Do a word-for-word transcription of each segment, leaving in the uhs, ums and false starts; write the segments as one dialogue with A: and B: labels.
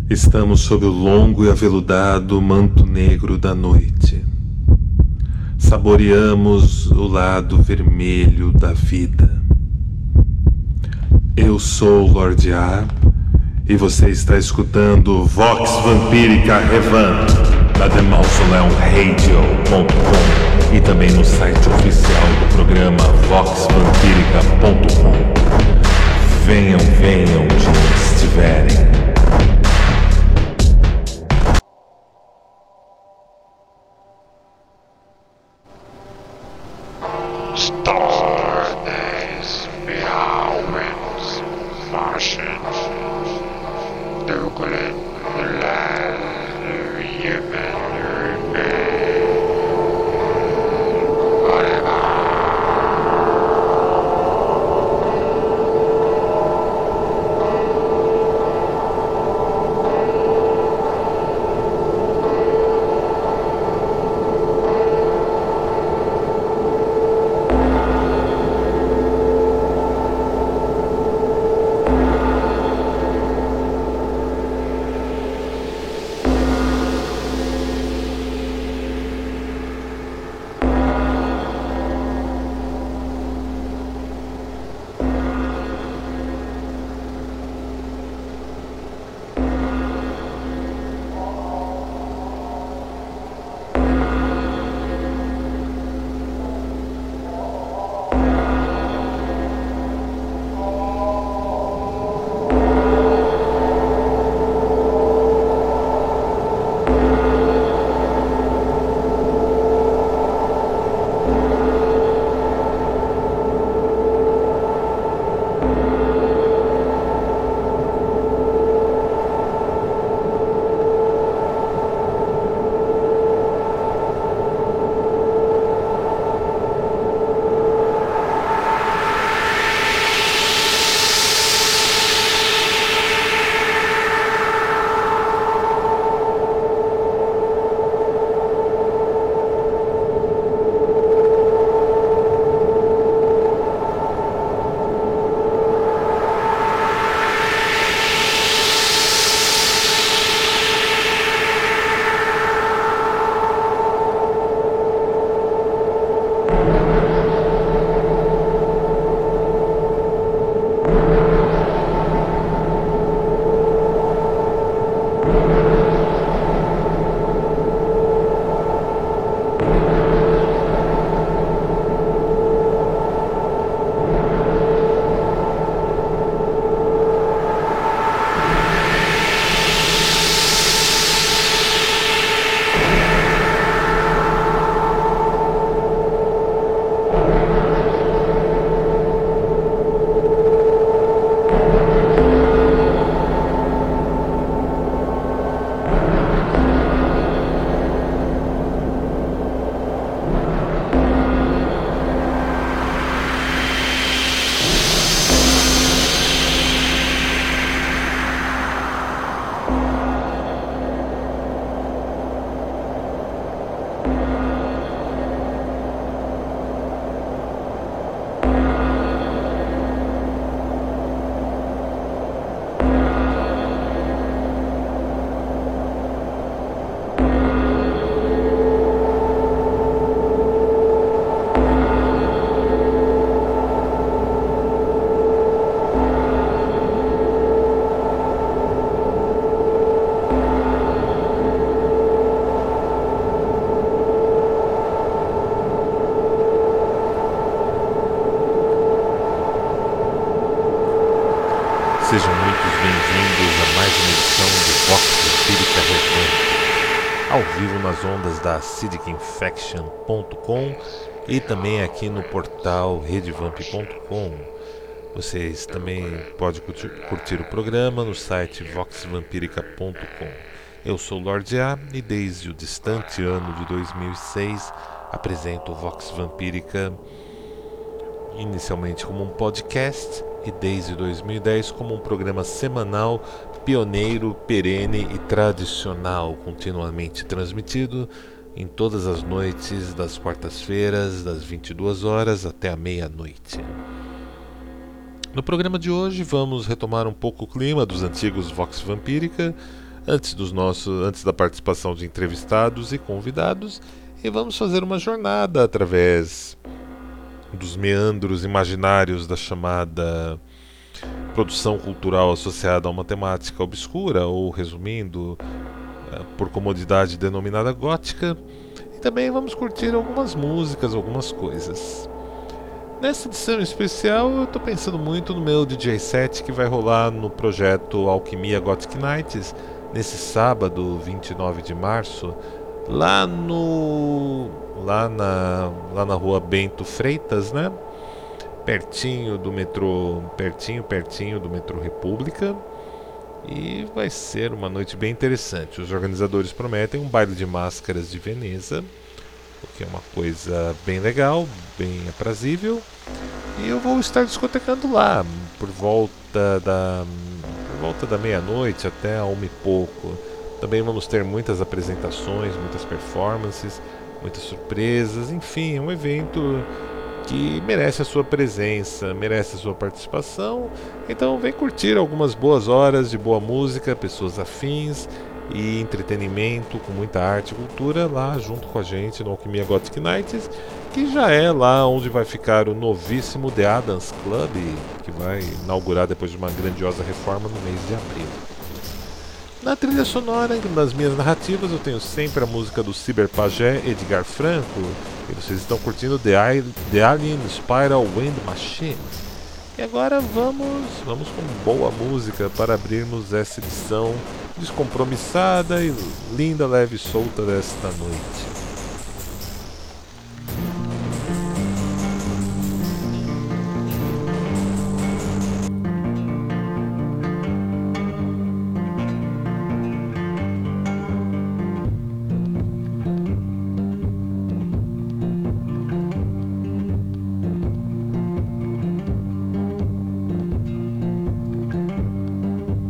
A: Estamos sob o longo e aveludado manto negro da noite. Saboreamos o lado vermelho da vida. Eu sou o Lorde A e você está escutando Vox Vampírica Revamp da The Mausoleum Radio ponto com e também no site oficial do programa vox vampirica ponto com. Venham, venham de onde estiverem.
B: Stardust Meowens Martian Duglin
A: Sejam muito bem-vindos a mais uma edição do Vox Vampírica Revamp, ao vivo nas ondas da acidic infection ponto com e também aqui no portal redevamp ponto com. Vocês também podem curtir, curtir o programa no site vox vampirica ponto com. Eu sou o Lorde A e desde o distante ano de dois mil e seis apresento o Vox Vampírica inicialmente como um podcast e desde dois mil e dez como um programa semanal, pioneiro, perene e tradicional, continuamente transmitido em todas as noites das quartas-feiras, das vinte e duas horas até a meia-noite. No programa de hoje vamos retomar um pouco o clima dos antigos Vox Vampírica, antes dos nossos, antes da participação de entrevistados e convidados, e vamos fazer uma jornada através dos meandros imaginários da chamada produção cultural associada a uma temática obscura, ou resumindo, por comodidade denominada gótica, e também vamos curtir algumas músicas, algumas coisas. Nessa edição especial eu estou pensando muito no meu D J set que vai rolar no projeto Alquimia Gothic Nights, nesse sábado, vinte e nove de março, lá no lá na lá na rua Bento Freitas, né? Pertinho do metrô, pertinho, pertinho do metrô República. E vai ser uma noite bem interessante. Os organizadores prometem um baile de máscaras de Veneza, o que é uma coisa bem legal, bem aprazível. E eu vou estar discotecando lá por volta da por volta da meia-noite até a uma e pouco. Também vamos ter muitas apresentações, muitas performances, muitas surpresas, enfim, um evento que merece a sua presença, merece a sua participação. Então vem curtir algumas boas horas de boa música, pessoas afins e entretenimento com muita arte e cultura lá junto com a gente no Alquimia Gothic Nights, que já é lá onde vai ficar o novíssimo The Adams Club, que vai inaugurar depois de uma grandiosa reforma no mês de abril. Na trilha sonora, nas minhas narrativas, eu tenho sempre a música do cyberpajé Edgar Franco, e vocês estão curtindo The, I, The Alien Spiral Wind Machine. E agora vamos, vamos com boa música para abrirmos essa edição descompromissada e linda, leve e solta desta noite.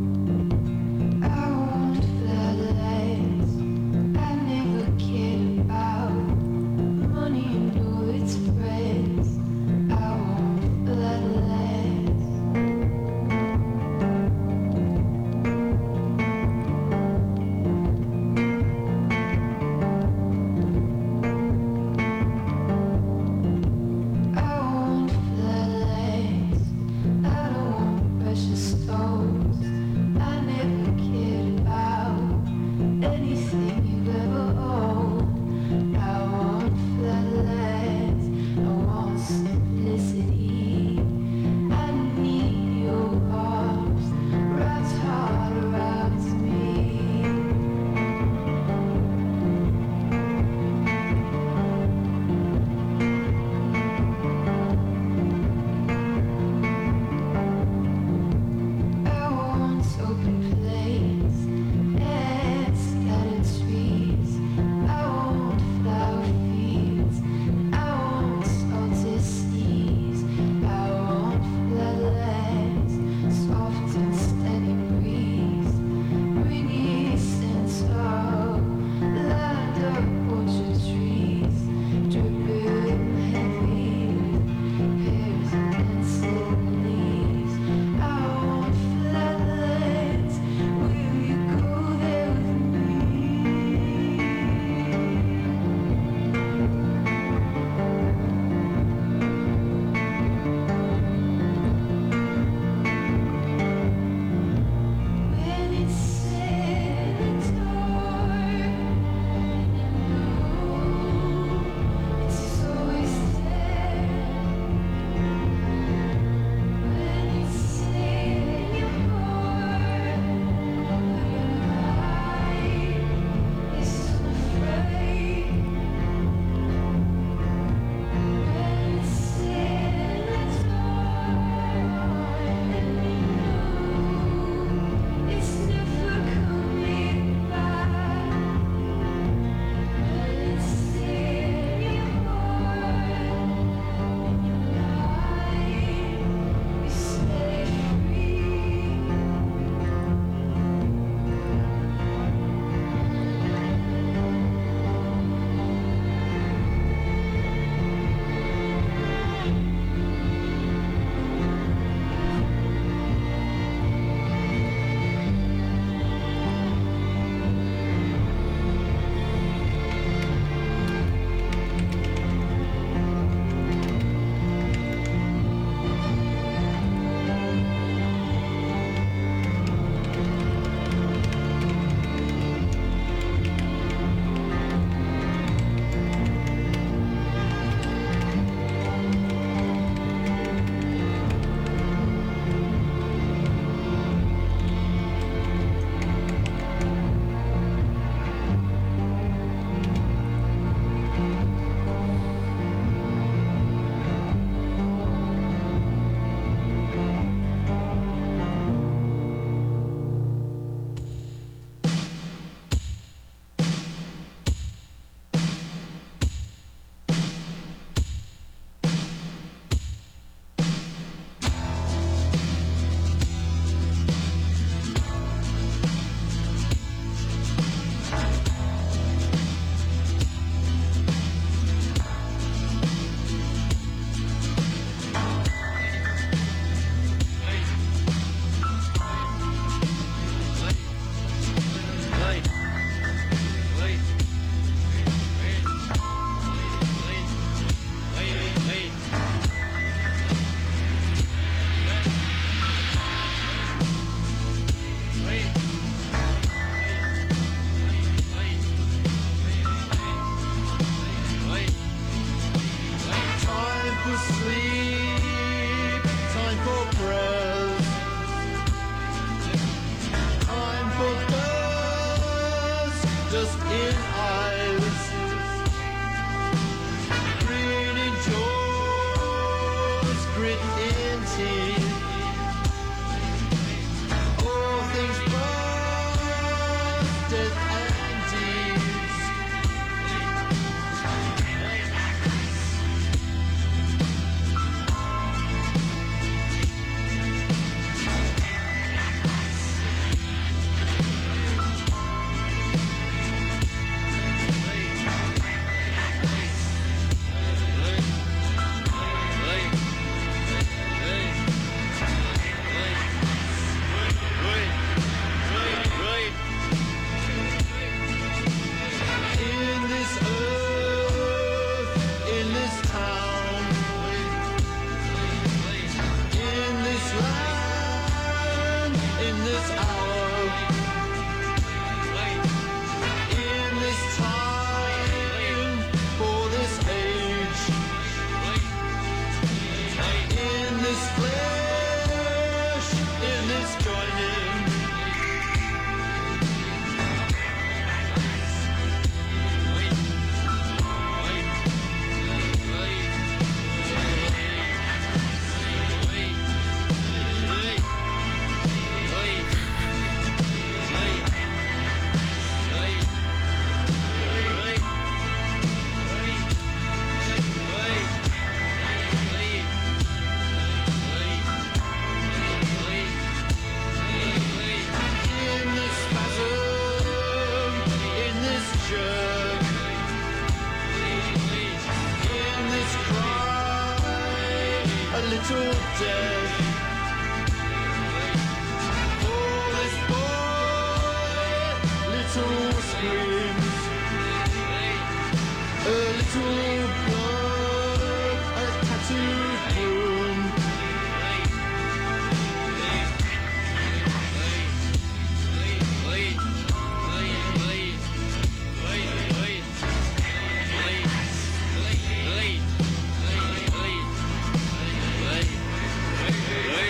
C: I won't floodlights. I never cared about little death. For this boy, little screams, a little blood, a tattooed broom.
D: Hey!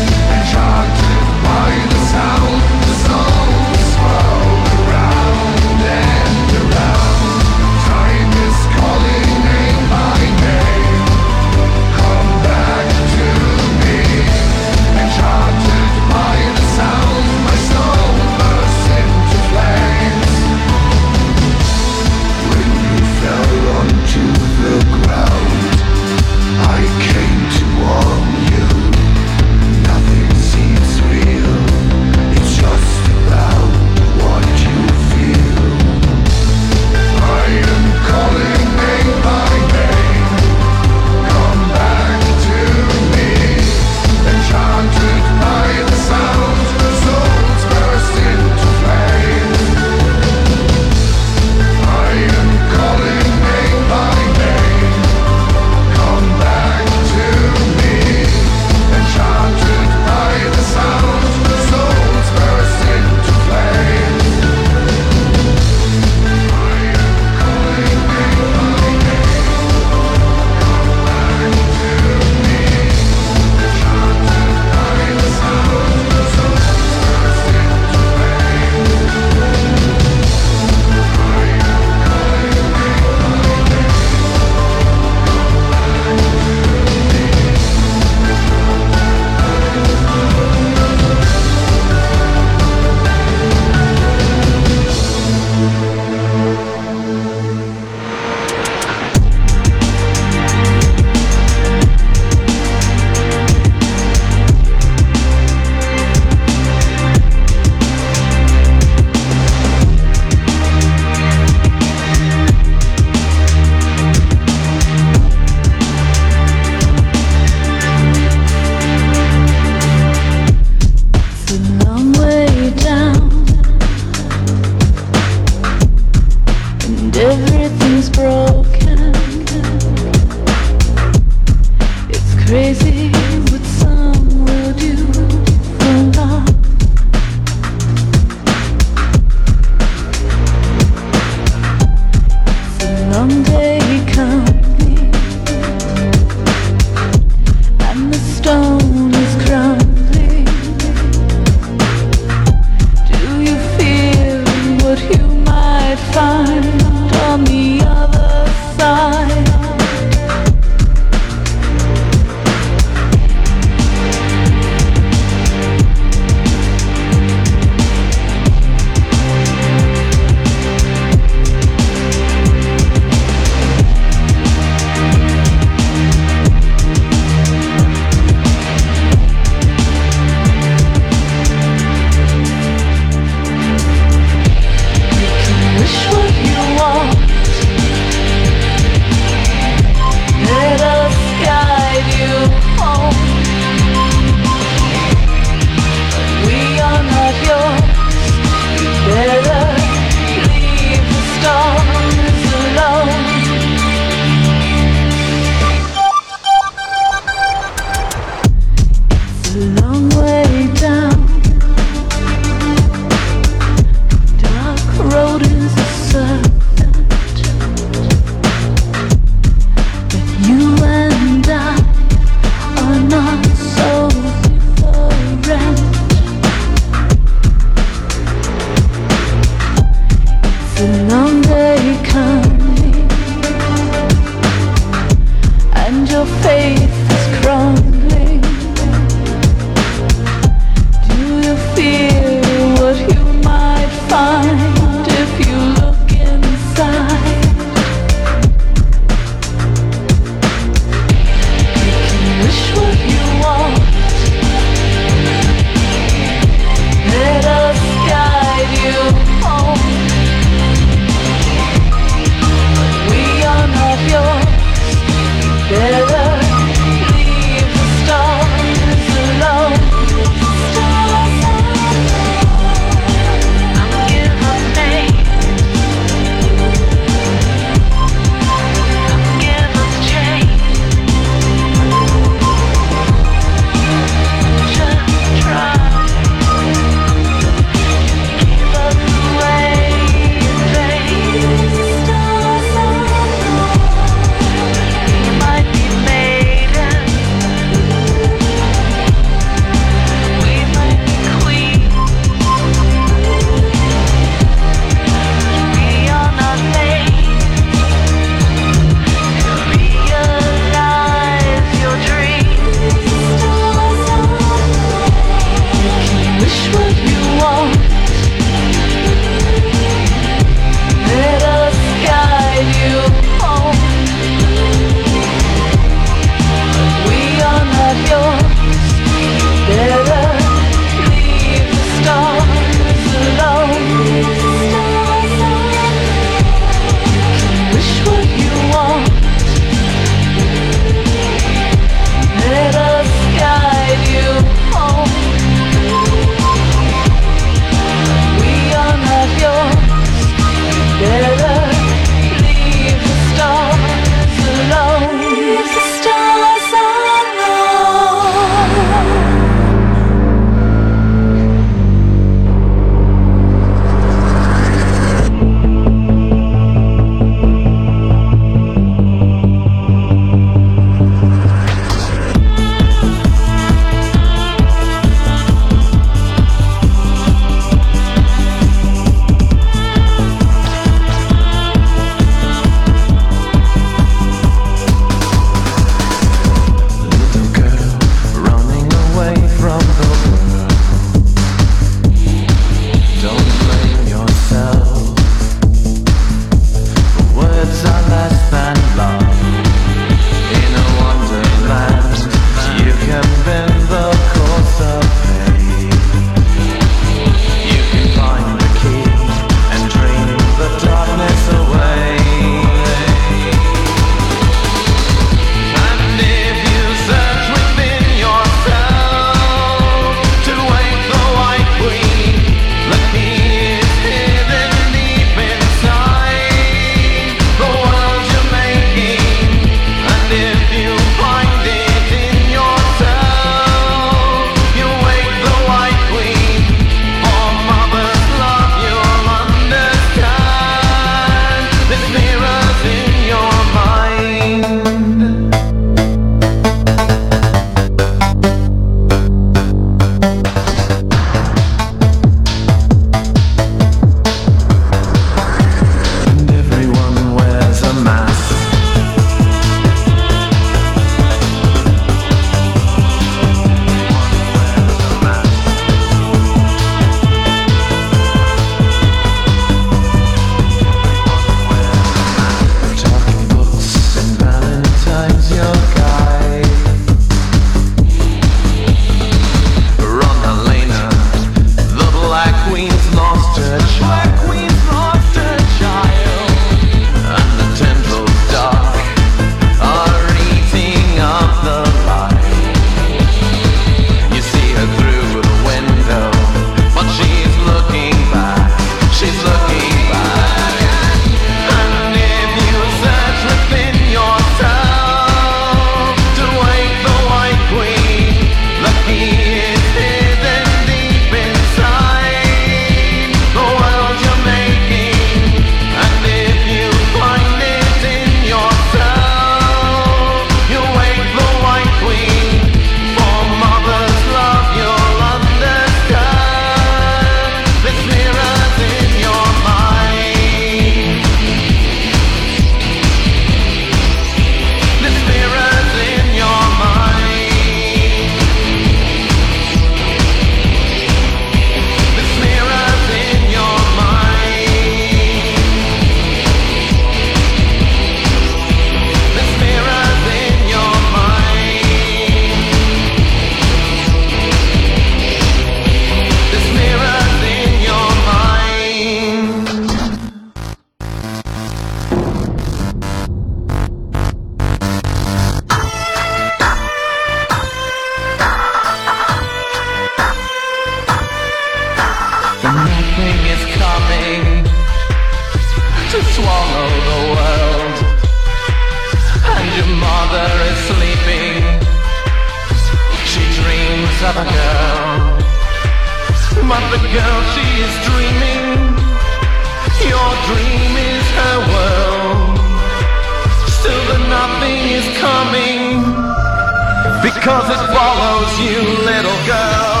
D: of a girl, but the girl she is dreaming, your dream is her world. Still that nothing is coming, because it follows you, little girl.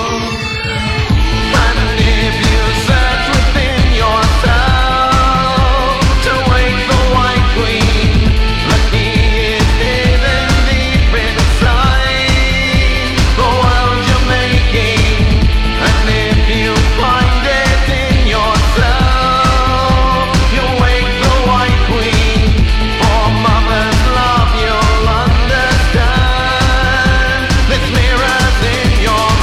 D: And if you search within yourself to wake the white queen, the key is hidden deep inside the world you're making. And if you find it in yourself, you'll wake the white queen. For mother's love, you'll understand. There's mirrors in your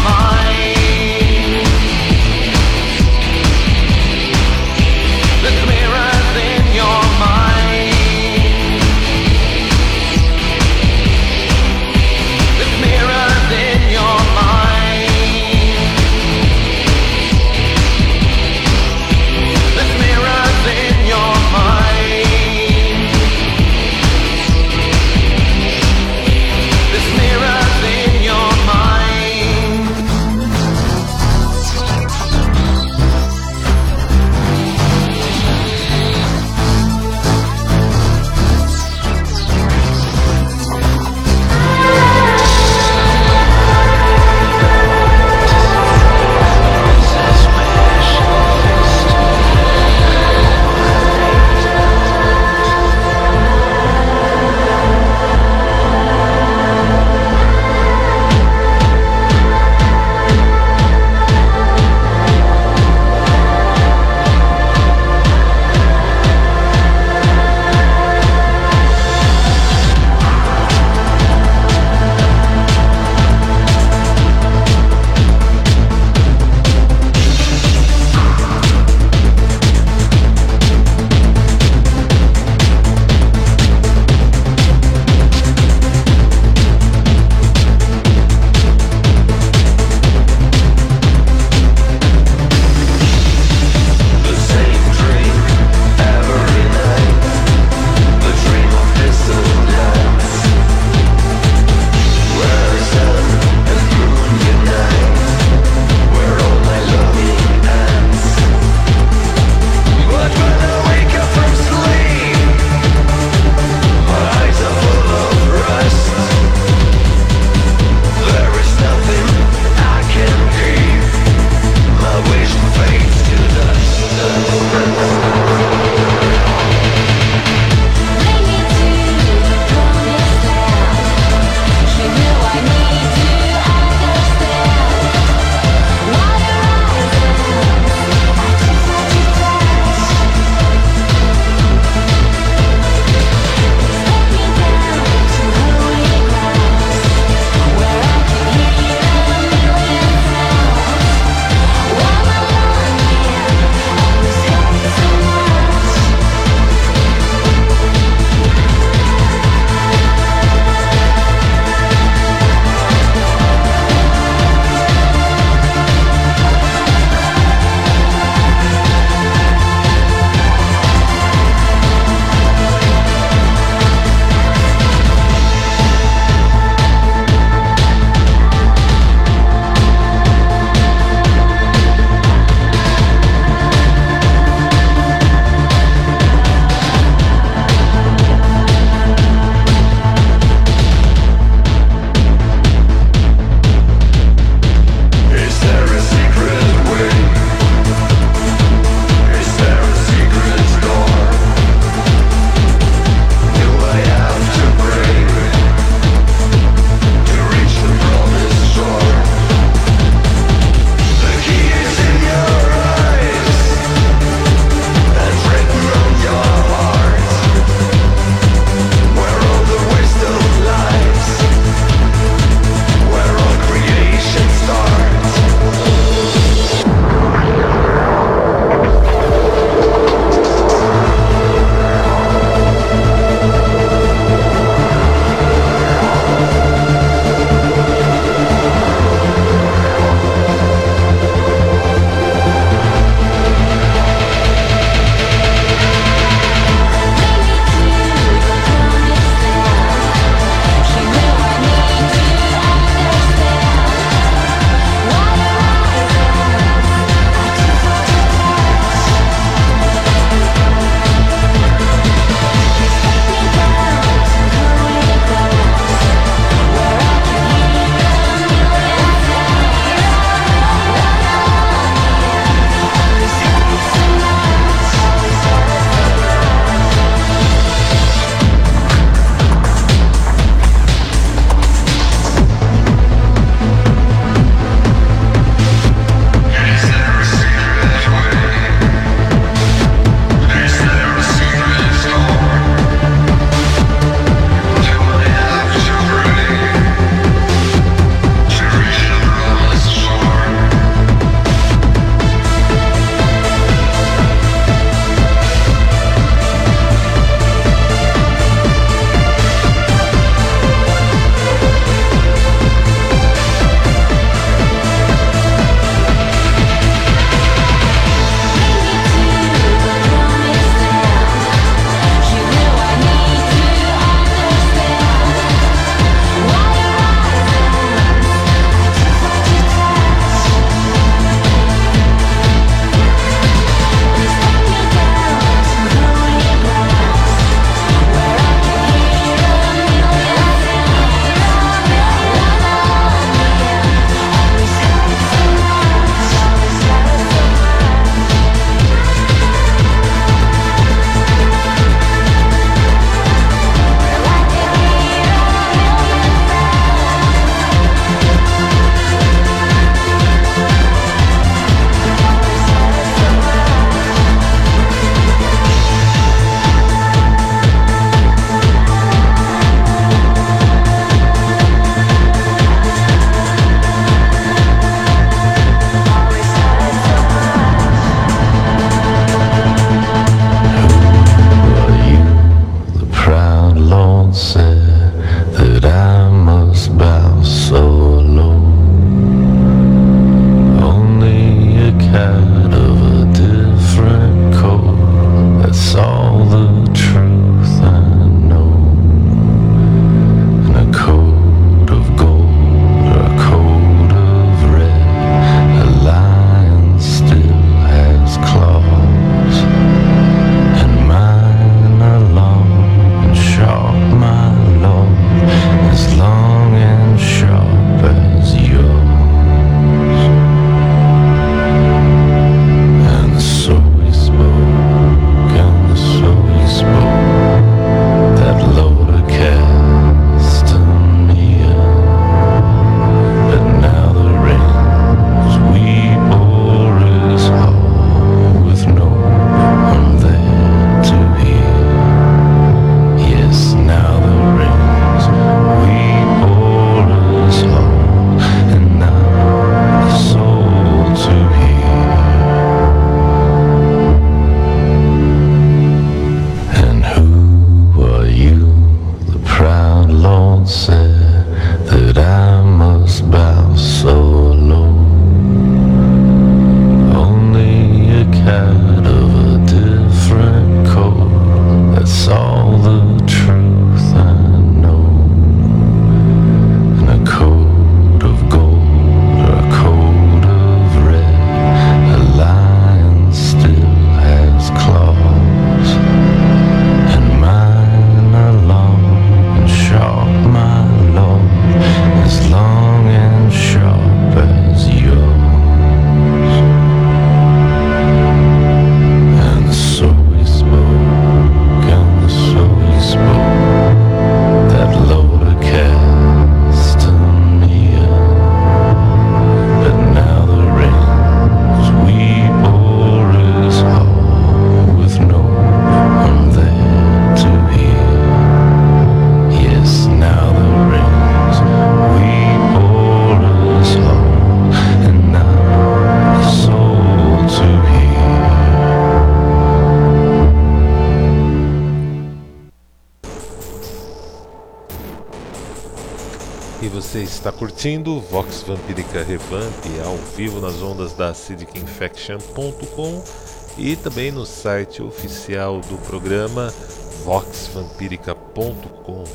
A: E você está curtindo Vox Vampírica Revamp ao vivo nas ondas da acidic infection ponto com e também no site oficial do programa vox vampirica ponto com.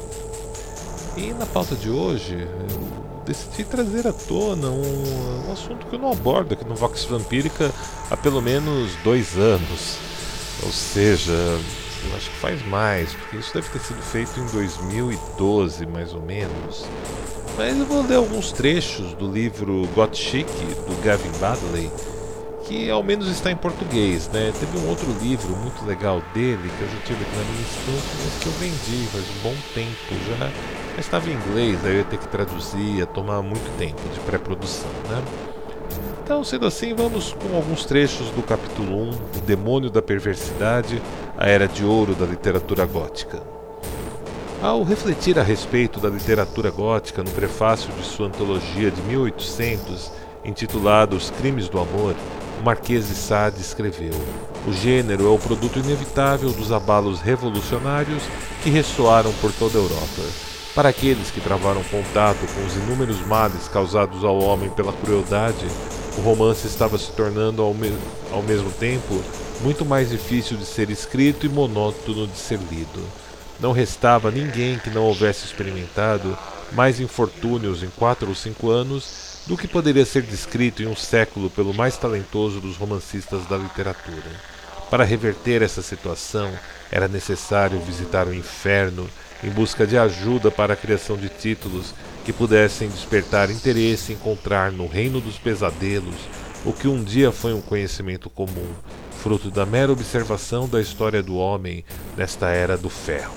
A: E na pauta de hoje eu decidi trazer à tona um, um assunto que eu não abordo aqui no Vox Vampírica há pelo menos dois anos. Ou seja, eu acho que faz mais, porque isso deve ter sido feito em dois mil e doze, mais ou menos. Mas eu vou ler alguns trechos do livro Got Chic, do Gavin Baddeley, que ao menos está em português, né? Teve um outro livro muito legal dele, que eu já tive aqui na minha estante, mas que eu vendi faz um bom tempo já. Mas estava em inglês, aí eu ia ter que traduzir, ia tomar muito tempo de pré-produção, né? Então, sendo assim, vamos com alguns trechos do capítulo um, O Demônio da Perversidade, a Era de Ouro da Literatura Gótica. Ao refletir a respeito da literatura gótica no prefácio de sua antologia de mil e oitocentos, intitulada Os Crimes do Amor, o Marquês de Sade escreveu: o gênero é o produto inevitável dos abalos revolucionários que ressoaram por toda a Europa. Para aqueles que travaram contato com os inúmeros males causados ao homem pela crueldade, o romance estava se tornando ao, me ao mesmo tempo muito mais difícil de ser escrito e monótono de ser lido. Não restava ninguém que não houvesse experimentado mais infortúnios em quatro ou cinco anos do que poderia ser descrito em um século pelo mais talentoso dos romancistas da literatura. Para reverter essa situação, era necessário visitar o inferno em busca de ajuda para a criação de títulos que pudessem despertar interesse e encontrar no reino dos pesadelos o que um dia foi um conhecimento comum, fruto da mera observação da história do homem nesta era do ferro.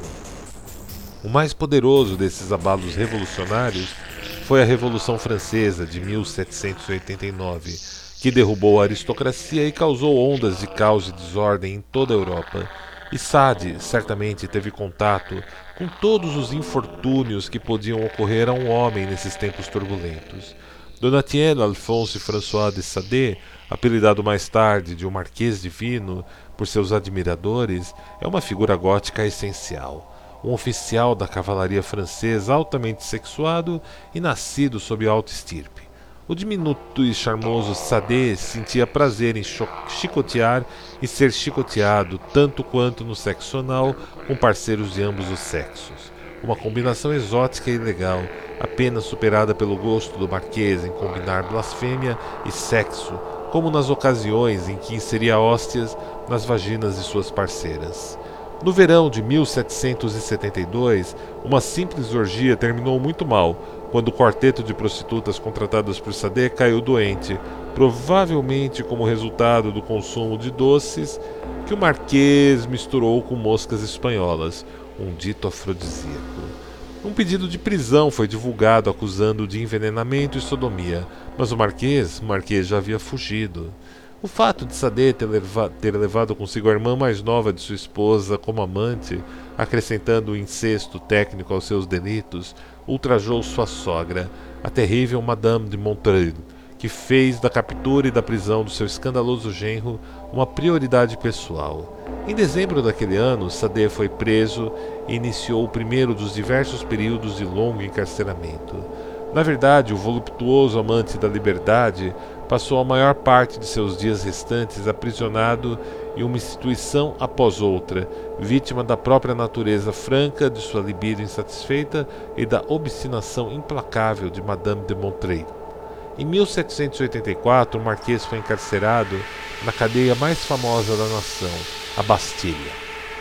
A: O mais poderoso desses abalos revolucionários foi a Revolução Francesa de mil setecentos e oitenta e nove, que derrubou a aristocracia e causou ondas de caos e desordem em toda a Europa. E Sade certamente teve contato com todos os infortúnios que podiam ocorrer a um homem nesses tempos turbulentos. Donatien Alphonse François de Sade, apelidado mais tarde de o Marquês Divino por seus admiradores, é uma figura gótica essencial. Um oficial da cavalaria francesa altamente sexuado e nascido sob alta estirpe. O diminuto e charmoso Sade sentia prazer em chicotear e ser chicoteado tanto quanto no sexo anal com parceiros de ambos os sexos. Uma combinação exótica e legal, apenas superada pelo gosto do Marquês em combinar blasfêmia e sexo, como nas ocasiões em que inseria hóstias nas vaginas de suas parceiras. No verão de mil setecentos e setenta e dois, uma simples orgia terminou muito mal, quando o quarteto de prostitutas contratadas por Sade caiu doente, provavelmente como resultado do consumo de doces que o Marquês misturou com moscas espanholas, um dito afrodisíaco. Um pedido de prisão foi divulgado acusando-o de envenenamento e sodomia, mas o Marquês, o Marquês já havia fugido. O fato de Sade ter, leva, ter levado consigo a irmã mais nova de sua esposa como amante, acrescentando o incesto técnico aos seus delitos, ultrajou sua sogra, a terrível Madame de Montreuil, que fez da captura e da prisão do seu escandaloso genro uma prioridade pessoal. Em dezembro daquele ano, Sade foi preso e iniciou o primeiro dos diversos períodos de longo encarceramento. Na verdade, o voluptuoso amante da liberdade passou a maior parte de seus dias restantes aprisionado em uma instituição após outra, vítima da própria natureza franca de sua libido insatisfeita e da obstinação implacável de Madame de Montreuil. Em mil setecentos e oitenta e quatro, o Marquês foi encarcerado na cadeia mais famosa da nação, a Bastilha.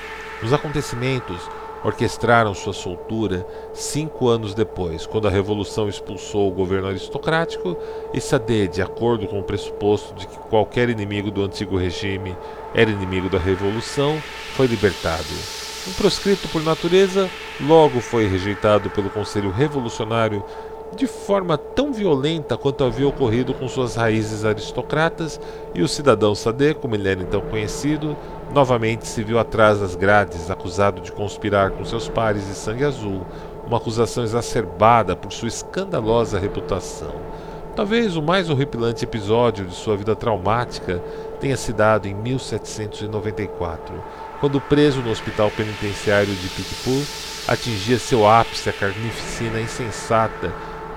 A: Os acontecimentos orquestraram sua soltura cinco anos depois, quando a Revolução expulsou o governo aristocrático e Sade, de acordo com o pressuposto de que qualquer inimigo do antigo regime era inimigo da Revolução, foi libertado. Um proscrito por natureza, logo foi rejeitado pelo Conselho Revolucionário de forma tão violenta quanto havia ocorrido com suas raízes aristocratas, e o cidadão Sade, como ele era então conhecido, novamente se viu atrás das grades, acusado de conspirar com seus pares de sangue azul, uma acusação exacerbada por sua escandalosa reputação. Talvez o mais horripilante episódio de sua vida traumática tenha se dado em mil setecentos e noventa e quatro, quando preso no hospital penitenciário de Picpus, atingia seu ápice a carnificina insensata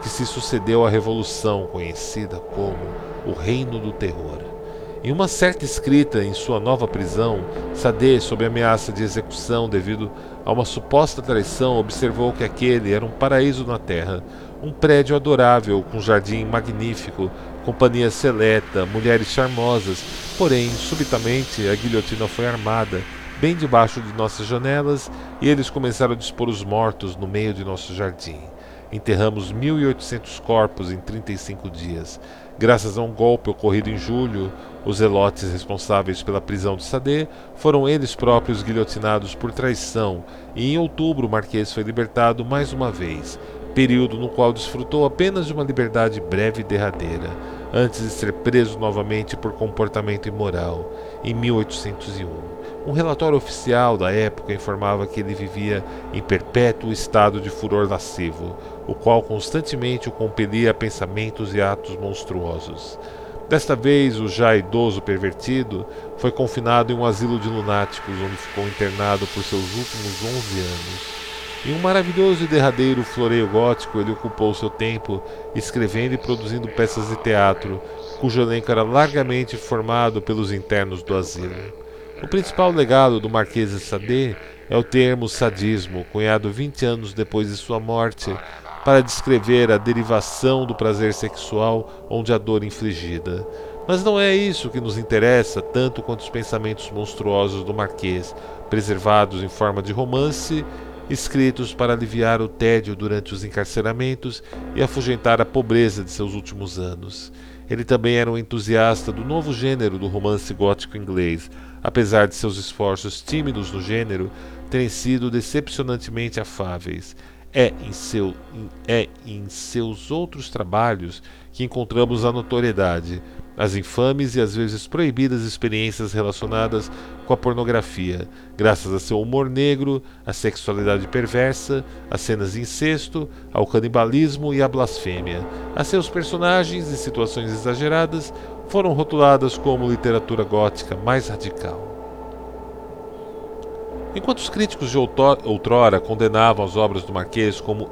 A: que se sucedeu à Revolução, conhecida como o Reino do Terror. Em uma certa escrita em sua nova prisão, Sade, sob ameaça de execução devido a uma suposta traição, observou que aquele era um paraíso na terra, um prédio adorável com jardim magnífico, companhia seleta, mulheres charmosas. Porém, subitamente, a guilhotina foi armada, bem debaixo de nossas janelas, e eles começaram a dispor os mortos no meio de nosso jardim. Enterramos mil e oitocentos corpos em trinta e cinco dias. Graças a um golpe ocorrido em julho, os zelotes responsáveis pela prisão de Sade foram eles próprios guilhotinados por traição, e em outubro o Marquês foi libertado mais uma vez, período no qual desfrutou apenas de uma liberdade breve e derradeira, antes de ser preso novamente por comportamento imoral, em mil oitocentos e um. Um relatório oficial da época informava que ele vivia em perpétuo estado de furor lascivo, o qual constantemente o compelia a pensamentos e atos monstruosos. Desta vez, o já idoso pervertido foi confinado em um asilo de lunáticos, onde ficou internado por seus últimos onze anos. Em um maravilhoso e derradeiro floreio gótico, ele ocupou seu tempo escrevendo e produzindo peças de teatro, cujo elenco era largamente formado pelos internos do asilo. O principal legado do Marquês de Sade é o termo sadismo, cunhado vinte anos depois de sua morte, para descrever a derivação do prazer sexual onde a dor infligida. Mas não é isso que nos interessa tanto quanto os pensamentos monstruosos do Marquês, preservados em forma de romance, escritos para aliviar o tédio durante os encarceramentos e afugentar a pobreza de seus últimos anos. Ele também era um entusiasta do novo gênero do romance gótico inglês, apesar de seus esforços tímidos no gênero terem sido decepcionantemente afáveis. É em, seu, é em seus outros trabalhos que encontramos a notoriedade, as infames e às vezes proibidas experiências relacionadas com a pornografia, graças a seu humor negro, à sexualidade perversa, às cenas de incesto, ao canibalismo e à blasfêmia. A seus personagens e situações exageradas foram rotuladas como literatura gótica mais radical. Enquanto os críticos de outrora condenavam as obras do Marquês como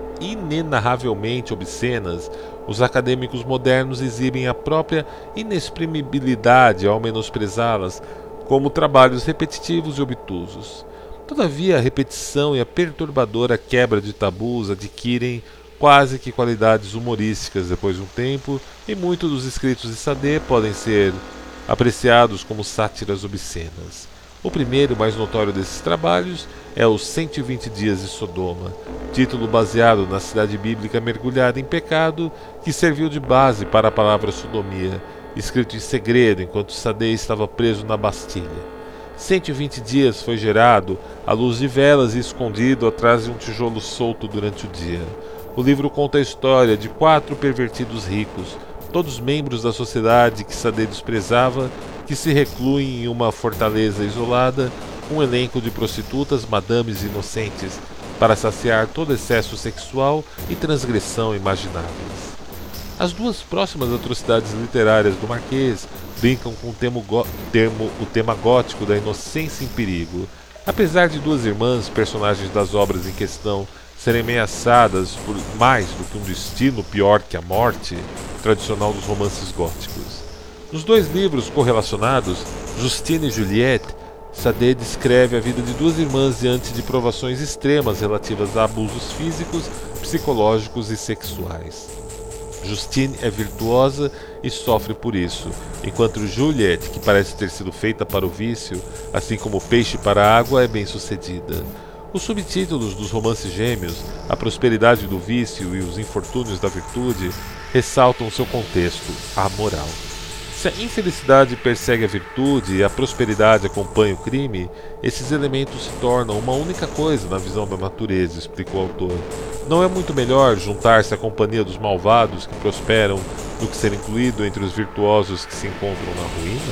A: inenarravelmente obscenas, os acadêmicos modernos exibem a própria inexprimibilidade ao menosprezá-las como trabalhos repetitivos e obtusos. Todavia, a repetição e a perturbadora quebra de tabus adquirem quase que qualidades humorísticas depois de um tempo, e muitos dos escritos de Sade podem ser apreciados como sátiras obscenas. O primeiro, mais notório desses trabalhos, é Os cento e vinte Dias de Sodoma, título baseado na cidade bíblica mergulhada em pecado, que serviu de base para a palavra sodomia, escrito em segredo enquanto Sade estava preso na Bastilha. cento e vinte dias foi gerado à luz de velas e escondido atrás de um tijolo solto durante o dia. O livro conta a história de quatro pervertidos ricos, todos membros da sociedade que Sade desprezava, que se recluem em uma fortaleza isolada, um elenco de prostitutas, madames inocentes, para saciar todo excesso sexual e transgressão imagináveis. As duas próximas atrocidades literárias do Marquês brincam com o, termo, termo, o tema gótico da inocência em perigo. Apesar de duas irmãs, personagens das obras em questão, serem ameaçadas por mais do que um destino pior que a morte, tradicional dos romances góticos. Nos dois livros correlacionados, Justine e Juliette, Sade descreve a vida de duas irmãs diante de provações extremas relativas a abusos físicos, psicológicos e sexuais. Justine é virtuosa e sofre por isso, enquanto Juliette, que parece ter sido feita para o vício, assim como o peixe para a água, é bem-sucedida. Os subtítulos dos romances gêmeos, A Prosperidade do Vício e Os Infortúnios da Virtude, ressaltam seu contexto, a moral. Se a infelicidade persegue a virtude e a prosperidade acompanha o crime, esses elementos se tornam uma única coisa na visão da natureza, explica o autor. Não é muito melhor juntar-se à companhia dos malvados que prosperam do que ser incluído entre os virtuosos que se encontram na ruína?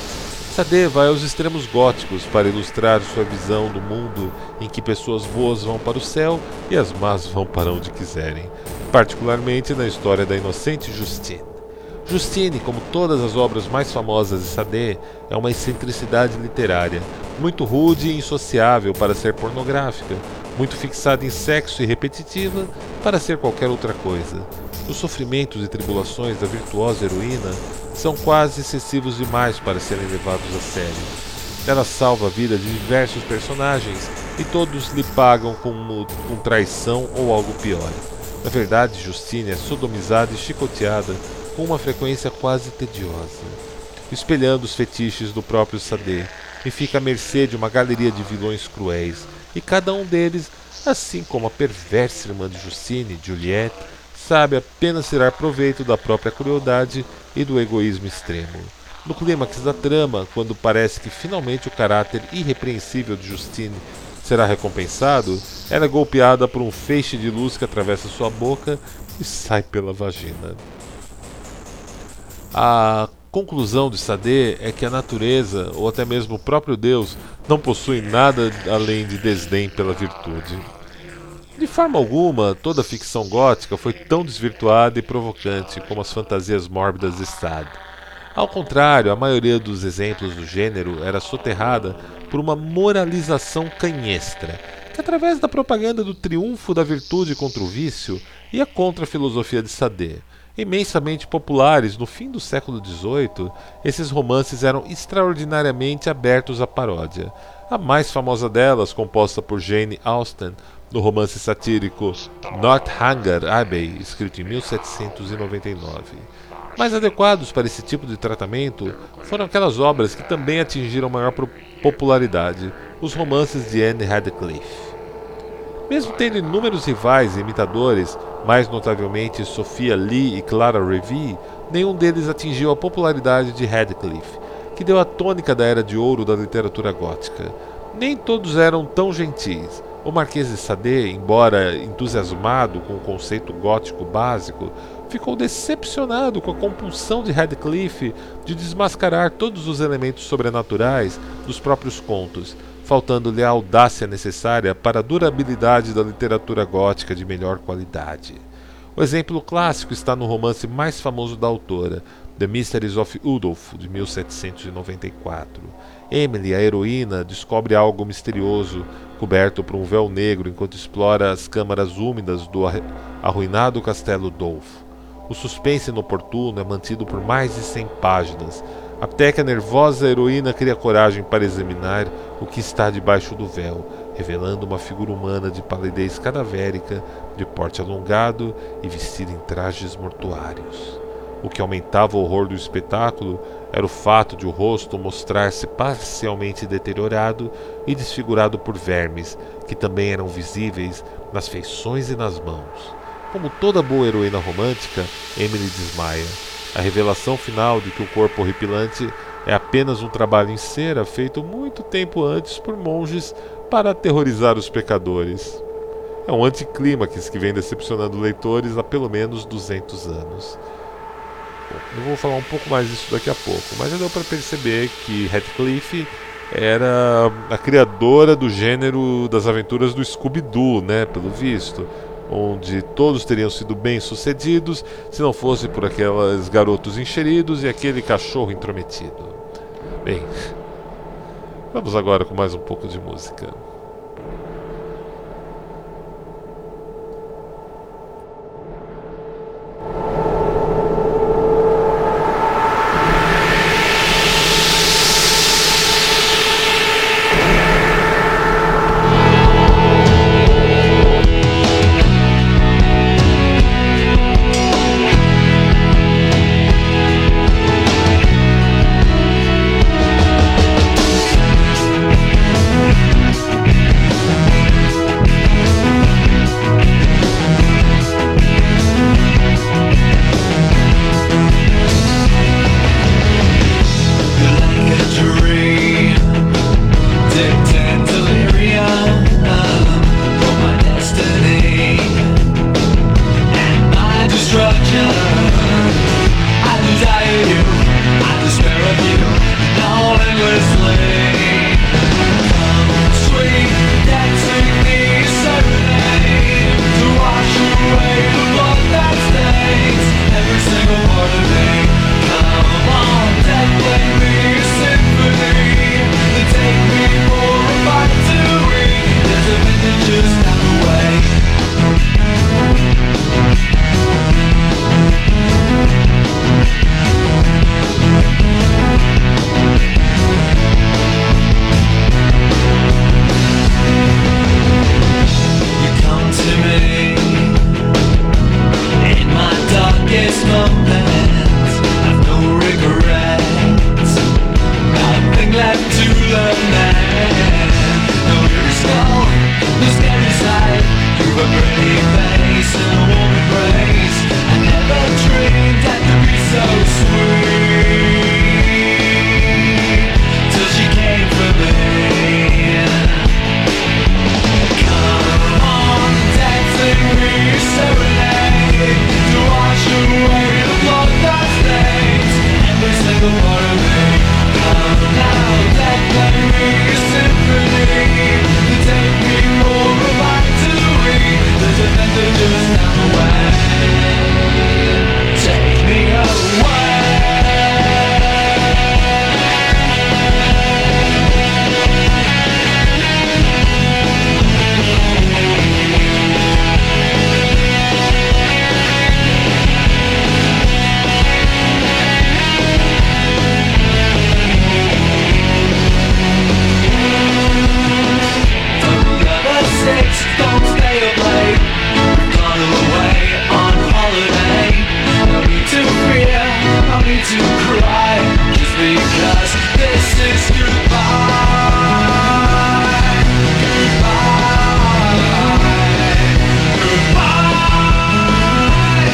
A: Sade vai aos extremos góticos para ilustrar sua visão do mundo em que pessoas boas vão para o céu e as más vão para onde quiserem, particularmente na história da inocente Justine. Justine, como todas as obras mais famosas de Sade, é uma excentricidade literária, muito rude e insociável para ser pornográfica, muito fixada em sexo e repetitiva, para ser qualquer outra coisa. Os sofrimentos e tribulações da virtuosa heroína são quase excessivos demais para serem levados a sério. Ela salva a vida de diversos personagens e todos lhe pagam com, com traição ou algo pior. Na verdade, Justine é sodomizada e chicoteada com uma frequência quase tediosa, espelhando os fetiches do próprio Sade, e fica à mercê de uma galeria de vilões cruéis, e cada um deles, assim como a perversa irmã de Justine, Juliette, sabe apenas tirar proveito da própria crueldade e do egoísmo extremo. No clímax da trama, quando parece que finalmente o caráter irrepreensível de Justine será recompensado, ela é golpeada por um feixe de luz que atravessa sua boca e sai pela vagina. A conclusão de Sade é que a natureza, ou até mesmo o próprio Deus, não possui nada além de desdém pela virtude. De forma alguma, toda a ficção gótica foi tão desvirtuada e provocante como as fantasias mórbidas de Sade. Ao contrário, a maioria dos exemplos do gênero era soterrada por uma moralização canhestra, que através da propaganda do triunfo da virtude contra o vício ia contra a filosofia de Sade. Imensamente populares no fim do século dezoito, esses romances eram extraordinariamente abertos à paródia. A mais famosa delas, composta por Jane Austen, no romance satírico Northanger Abbey, escrito em mil setecentos e noventa e nove. Mais adequados para esse tipo de tratamento foram aquelas obras que também atingiram maior popularidade, os romances de Anne Radcliffe. Mesmo tendo inúmeros rivais e imitadores, mais notavelmente Sophia Lee e Clara Reeve, nenhum deles atingiu a popularidade de Radcliffe, que deu a tônica da era de ouro da literatura gótica. Nem todos eram tão gentis. O Marquês de Sade, embora entusiasmado com o conceito gótico básico, ficou decepcionado com a compulsão de Radcliffe de desmascarar todos os elementos sobrenaturais dos próprios contos, faltando-lhe a audácia necessária para a durabilidade da literatura gótica de melhor qualidade. O exemplo clássico está no romance mais famoso da autora, The Mysteries of Udolph, de mil setecentos e noventa e quatro. Emily, a heroína, descobre algo misterioso, coberto por um véu negro enquanto explora as câmaras úmidas do arruinado castelo Dolph. O suspense inoportuno é mantido por mais de cem páginas, até que a nervosa heroína cria coragem para examinar o que está debaixo do véu, revelando uma figura humana de palidez cadavérica, de porte alongado e vestida em trajes mortuários. O que aumentava o horror do espetáculo era o fato de o rosto mostrar-se parcialmente deteriorado e desfigurado por vermes, que também eram visíveis nas feições e nas mãos. Como toda boa heroína romântica, Emily desmaia. A revelação final de que o corpo horripilante é apenas um trabalho em cera feito muito tempo antes por monges para aterrorizar os pecadores. É um anticlímax que vem decepcionando leitores há pelo menos duzentos anos. Bom, eu vou falar um pouco mais disso daqui a pouco, mas já deu para perceber que Radcliffe era a criadora do gênero das aventuras do Scooby-Doo, né, pelo visto, onde todos teriam sido bem-sucedidos se não fosse por aqueles garotos encheridos e aquele cachorro intrometido. Bem, vamos agora com mais um pouco de música.
D: pretty face and a warm embrace. I never dreamed that could be so sweet till she came for me. Come on, dancing me serenade to wash away the blood that stains every single part of me. Come now, that play me a symphony to take me over back to me. There's a message just down the way. Take me away. Don't stay up late, gone away on holiday. No need to fear, no need to cry, just because this is goodbye. Goodbye. Goodbye.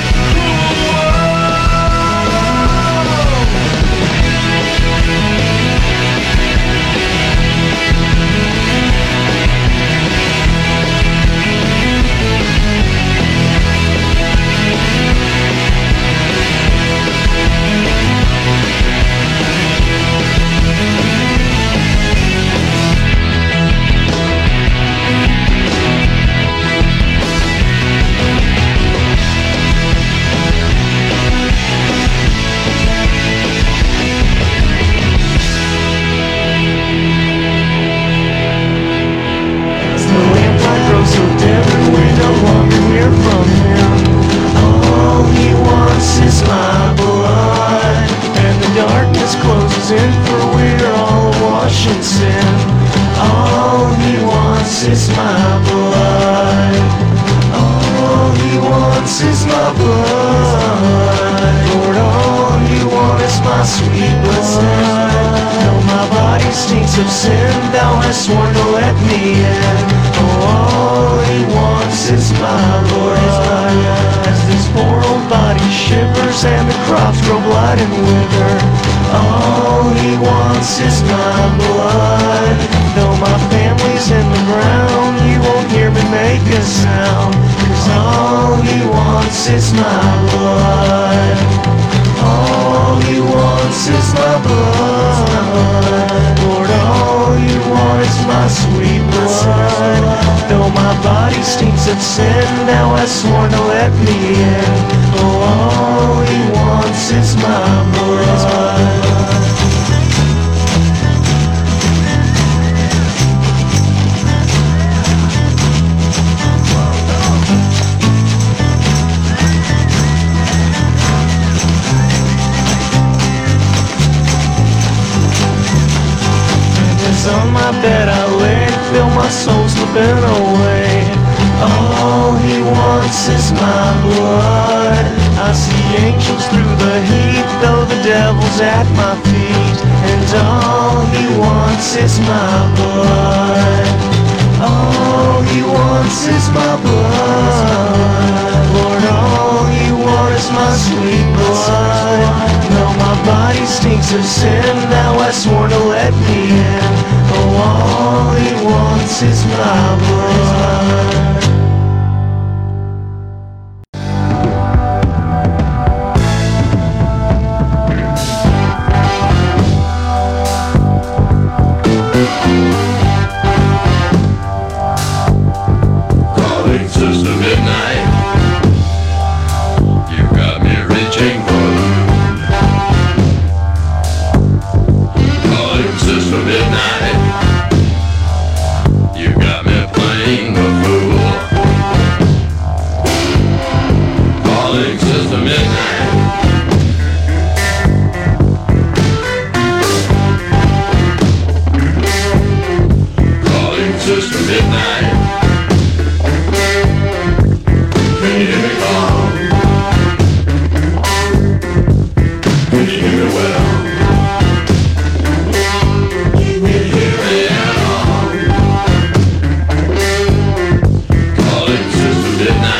D: On my bed I lay, feel my soul slipping away. All he wants is my blood. I see angels through the heat, though the devil's at my feet. And all he wants is my blood. All he wants is my blood. Lord, all you want is my sweet blood. Though my body stinks of sin, thou hast sworn to let me in. Oh, all he wants is my blood.
B: Calling Sister Midnight, you got me reaching for the moon. Calling Sister Midnight, you got me playing the fool. Calling Sister Midnight, calling Sister Midnight. Can you hear me call? Can you hear me well? Can you hear me at all? Calling Sister Midnight.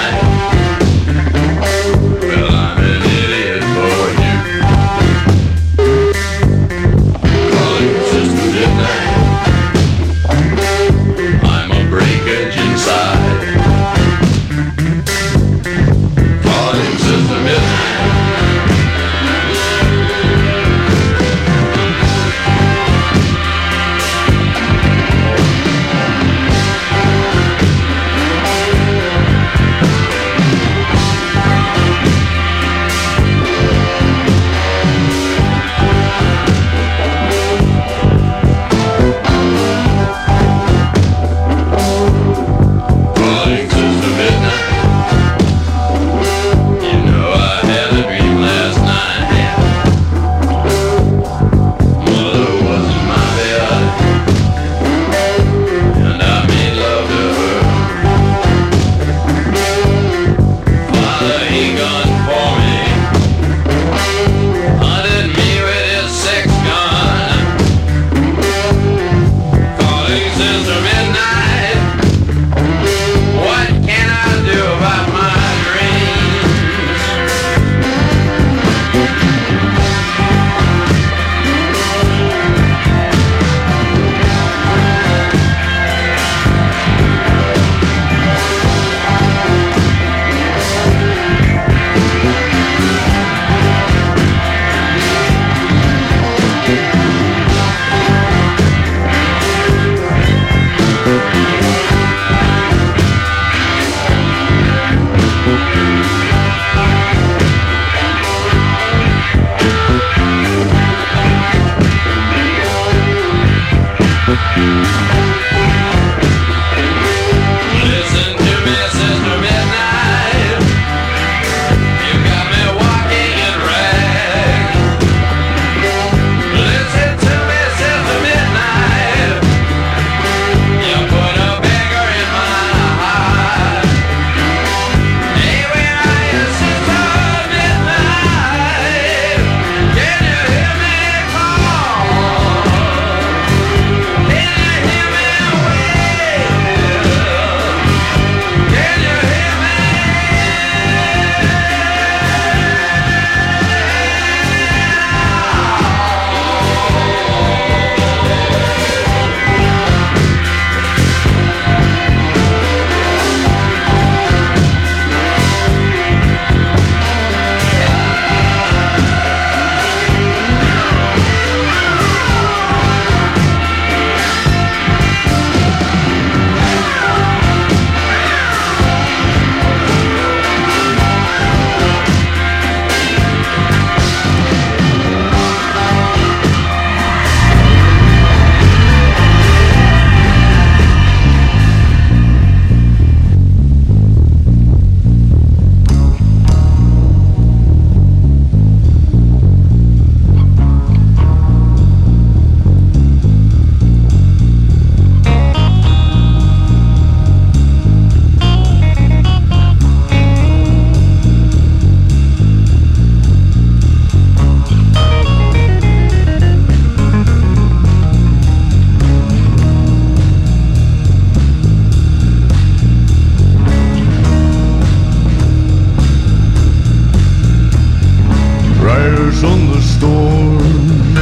C: Riders on the storm,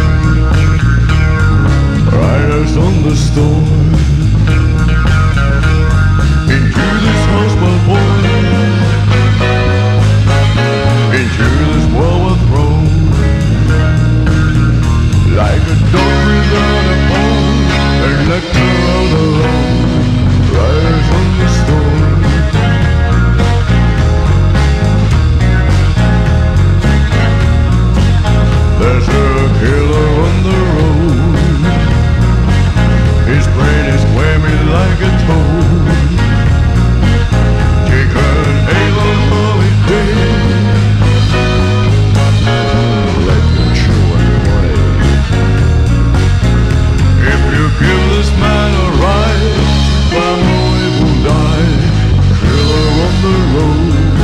C: riders on the storm. Into this house we're born, into this world we're thrown, like a dog without a bone, and nectar all alone. Riders on the storm. There's a killer on the road, his brain is whammy like a toad. Take an alien holiday, let your children play. If you give this man a ride, family will die. Killer on the road.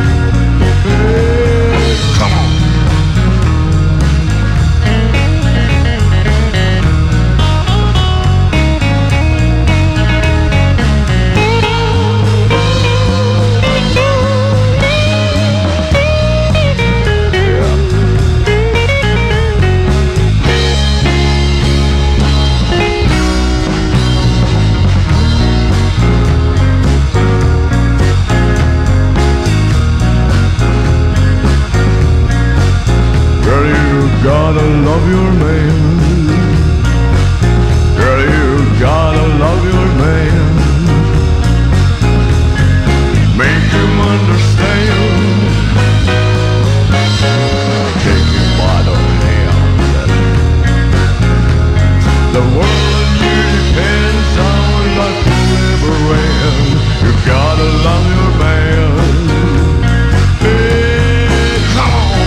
C: Hey, come on. Gotta love your man, girl, you gotta love your man. Make him understand, take him by the hand. The world on you depends on life forever end. You gotta love your man. Hey, come on.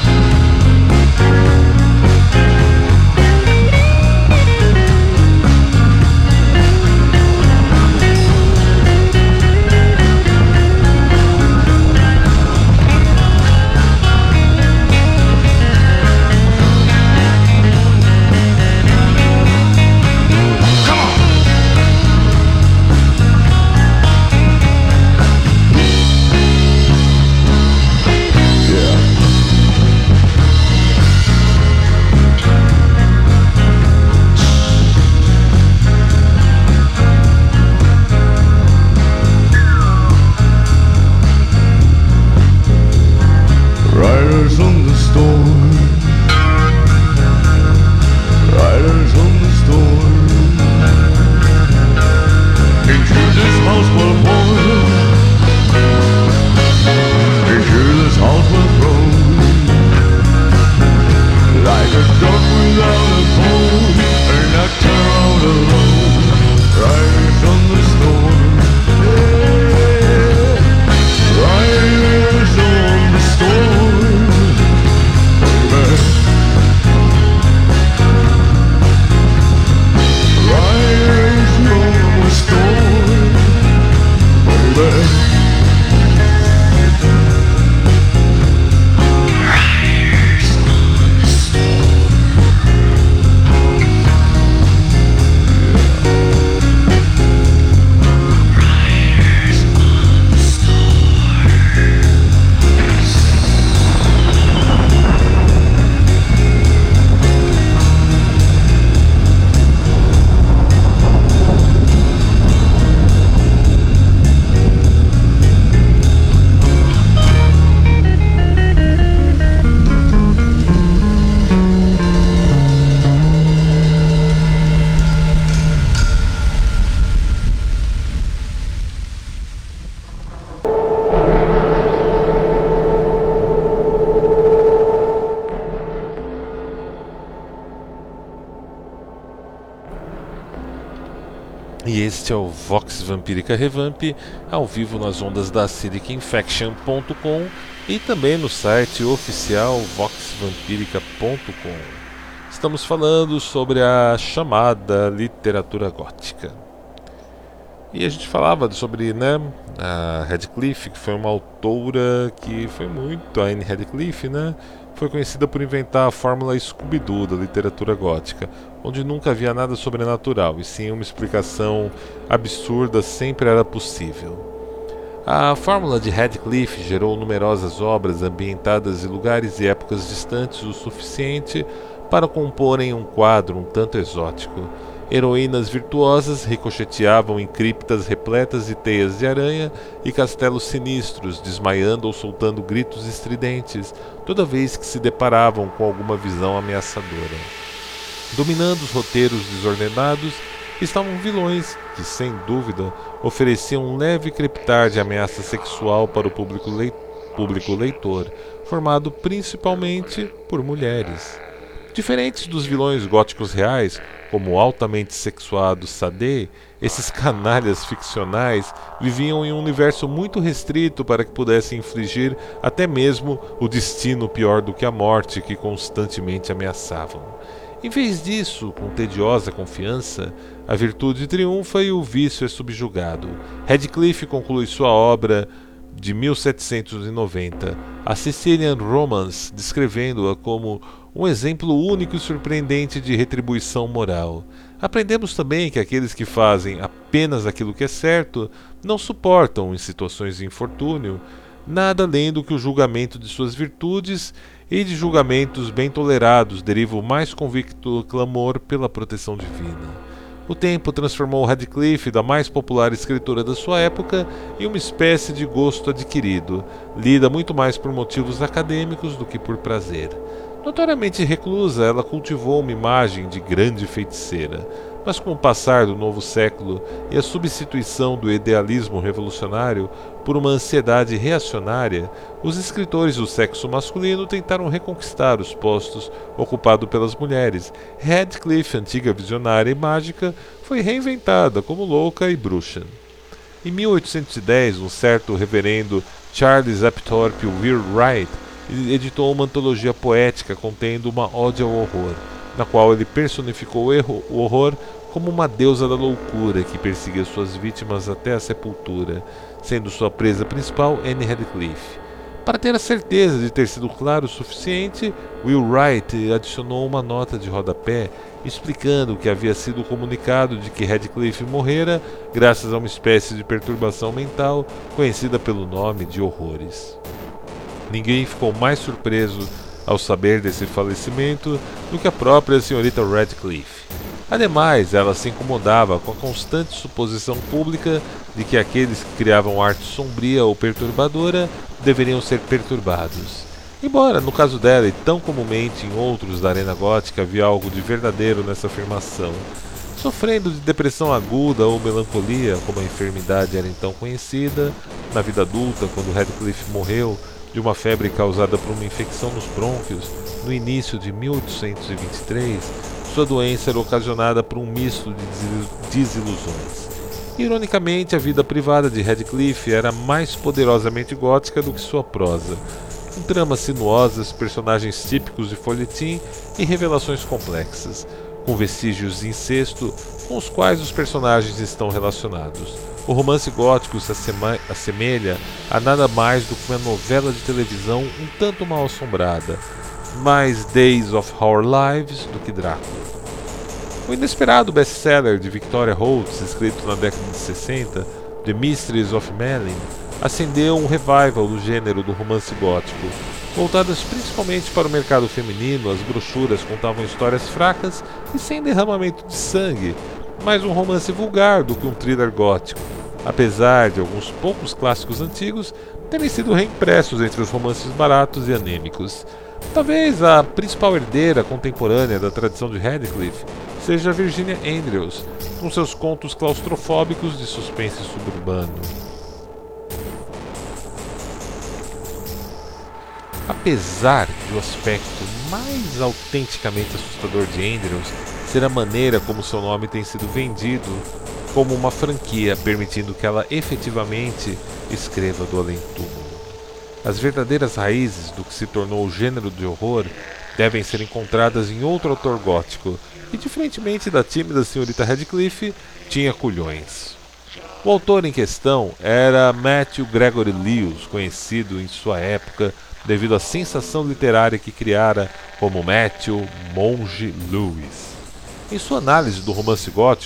C: Riders on the storm, riders on the storm. Into this house we're born, into this house we're thrown, like a dog without a bone, and nectar out alone. Riders on the storm, yeah. Riders on the storm.
A: E este é o Vox Vampírica Revamp, ao vivo nas ondas da Acidic Infection ponto com e também no site oficial vox vampirica ponto com. Estamos falando sobre a chamada literatura gótica. E a gente falava sobre, né, a Radcliffe, que foi uma autora que foi muito, a Anne Radcliffe, né, foi conhecida por inventar a fórmula Scooby-Doo da literatura gótica, onde nunca havia nada sobrenatural, e sim uma explicação absurda sempre era possível. A fórmula de Radcliffe gerou numerosas obras ambientadas em lugares e épocas distantes o suficiente para comporem um quadro um tanto exótico. Heroínas virtuosas ricocheteavam em criptas repletas de teias de aranha e castelos sinistros, desmaiando ou soltando gritos estridentes toda vez que se deparavam com alguma visão ameaçadora. Dominando os roteiros desordenados estavam vilões que, sem dúvida, ofereciam um leve crepitar de ameaça sexual para o público, lei- público leitor, formado principalmente por mulheres. Diferentes dos vilões góticos reais, como o altamente sexuado Sade, esses canalhas ficcionais viviam em um universo muito restrito para que pudessem infligir até mesmo o destino pior do que a morte que constantemente ameaçavam. Em vez disso, com tediosa confiança, a virtude triunfa e o vício é subjugado. Radcliffe conclui sua obra de mil setecentos e noventa, A Sicilian Romance, descrevendo-a como um exemplo único e surpreendente de retribuição moral. Aprendemos também que aqueles que fazem apenas aquilo que é certo não suportam, em situações de infortúnio, nada além do que o julgamento de suas virtudes, e de julgamentos bem tolerados deriva o mais convicto clamor pela proteção divina. O tempo transformou Radcliffe, da mais popular escritora da sua época, em uma espécie de gosto adquirido, lida muito mais por motivos acadêmicos do que por prazer. Notoriamente reclusa, ela cultivou uma imagem de grande feiticeira, mas com o passar do novo século e a substituição do idealismo revolucionário por uma ansiedade reacionária, os escritores do sexo masculino tentaram reconquistar os postos ocupados pelas mulheres. Radcliffe, antiga visionária e mágica, foi reinventada como louca e bruxa. Em mil oitocentos e dez, um certo reverendo Charles Apthorpe Wheelwright editou uma antologia poética contendo uma ode ao horror, na qual ele personificou o, erro, o horror como uma deusa da loucura que perseguia suas vítimas até a sepultura, sendo sua presa principal Anne Radcliffe. Para ter a certeza de ter sido claro o suficiente, Wheelwright adicionou uma nota de rodapé explicando que havia sido comunicado de que Radcliffe morrera graças a uma espécie de perturbação mental conhecida pelo nome de horrores. Ninguém ficou mais surpreso ao saber desse falecimento do que a própria senhorita Radcliffe. Ademais, ela se incomodava com a constante suposição pública de que aqueles que criavam arte sombria ou perturbadora deveriam ser perturbados. Embora, no caso dela e tão comumente em outros da arena gótica, havia algo de verdadeiro nessa afirmação. Sofrendo de depressão aguda ou melancolia, como a enfermidade era então conhecida, na vida adulta, quando Radcliffe morreu de uma febre causada por uma infecção nos brônquios, no início de mil oitocentos e vinte e três, sua doença era ocasionada por um misto de desilusões. Ironicamente, a vida privada de Radcliffe era mais poderosamente gótica do que sua prosa, com tramas sinuosas, personagens típicos de folhetim e revelações complexas, com vestígios de incesto com os quais os personagens estão relacionados. O romance gótico se assemelha a nada mais do que uma novela de televisão um tanto mal assombrada, mais Days of Our Lives do que Drácula. O inesperado best-seller de Victoria Holtz, escrito na década de sessenta, The Mysteries of Merlin, acendeu um revival do gênero do romance gótico. Voltadas principalmente para o mercado feminino, as brochuras contavam histórias fracas e sem derramamento de sangue, mais um romance vulgar do que um thriller gótico, apesar de alguns poucos clássicos antigos terem sido reimpressos entre os romances baratos e anêmicos. Talvez a principal herdeira contemporânea da tradição de Radcliffe seja Virginia Andrews, com seus contos claustrofóbicos de suspense suburbano. Apesar de o aspecto mais autenticamente assustador de Andrews ser a maneira como seu nome tem sido vendido como uma franquia, permitindo que ela efetivamente escreva do além-túmulo. As verdadeiras raízes do que se tornou o gênero de horror devem ser encontradas em outro autor gótico, e diferentemente da tímida senhorita Radcliffe, tinha culhões. O autor em questão era Matthew Gregory Lewis, conhecido em sua época devido à sensação literária que criara como Matthew Monge Lewis. Em sua análise do romance gótico,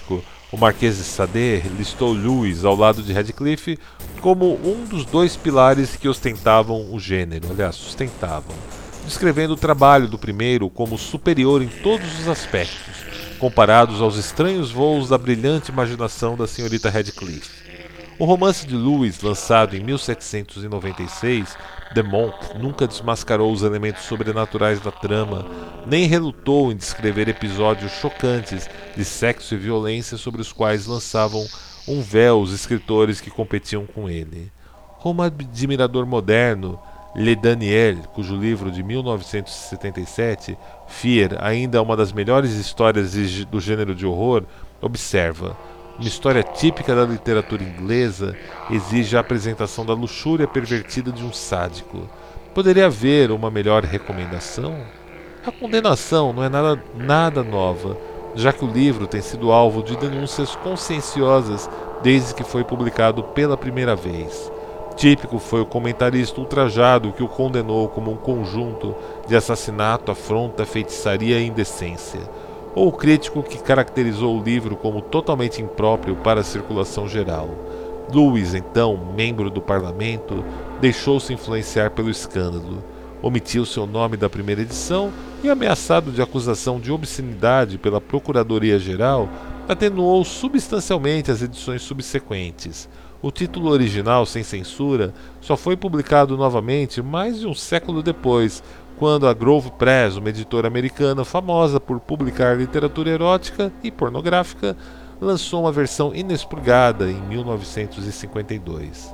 A: O Marquês de Sade listou Lewis ao lado de Radcliffe como um dos dois pilares que ostentavam o gênero, aliás, sustentavam, descrevendo o trabalho do primeiro como superior em todos os aspectos, comparados aos estranhos voos da brilhante imaginação da senhorita Radcliffe. O romance de Lewis, lançado em mil setecentos e noventa e seis, The Monk, nunca desmascarou os elementos sobrenaturais da trama, nem relutou em descrever episódios chocantes de sexo e violência sobre os quais lançavam um véu os escritores que competiam com ele. Como admirador moderno, Le Daniel, cujo livro de mil novecentos e setenta e sete, Fear, ainda é uma das melhores histórias do gênero de horror, observa: uma história típica da literatura inglesa exige a apresentação da luxúria pervertida de um sádico. Poderia haver uma melhor recomendação? A condenação não é nada, nada nova, já que o livro tem sido alvo de denúncias conscienciosas desde que foi publicado pela primeira vez. Típico foi o comentarista ultrajado que o condenou como um conjunto de assassinato, afronta, feitiçaria e indecência, ou o crítico que caracterizou o livro como totalmente impróprio para a circulação geral. Lewis, então, membro do parlamento, deixou-se influenciar pelo escândalo, omitiu seu nome da primeira edição e, ameaçado de acusação de obscenidade pela Procuradoria-Geral, atenuou substancialmente as edições subsequentes. O título original, sem censura, só foi publicado novamente mais de um século depois, quando a Grove Press, uma editora americana famosa por publicar literatura erótica e pornográfica, lançou uma versão inexpurgada em mil novecentos e cinquenta e dois.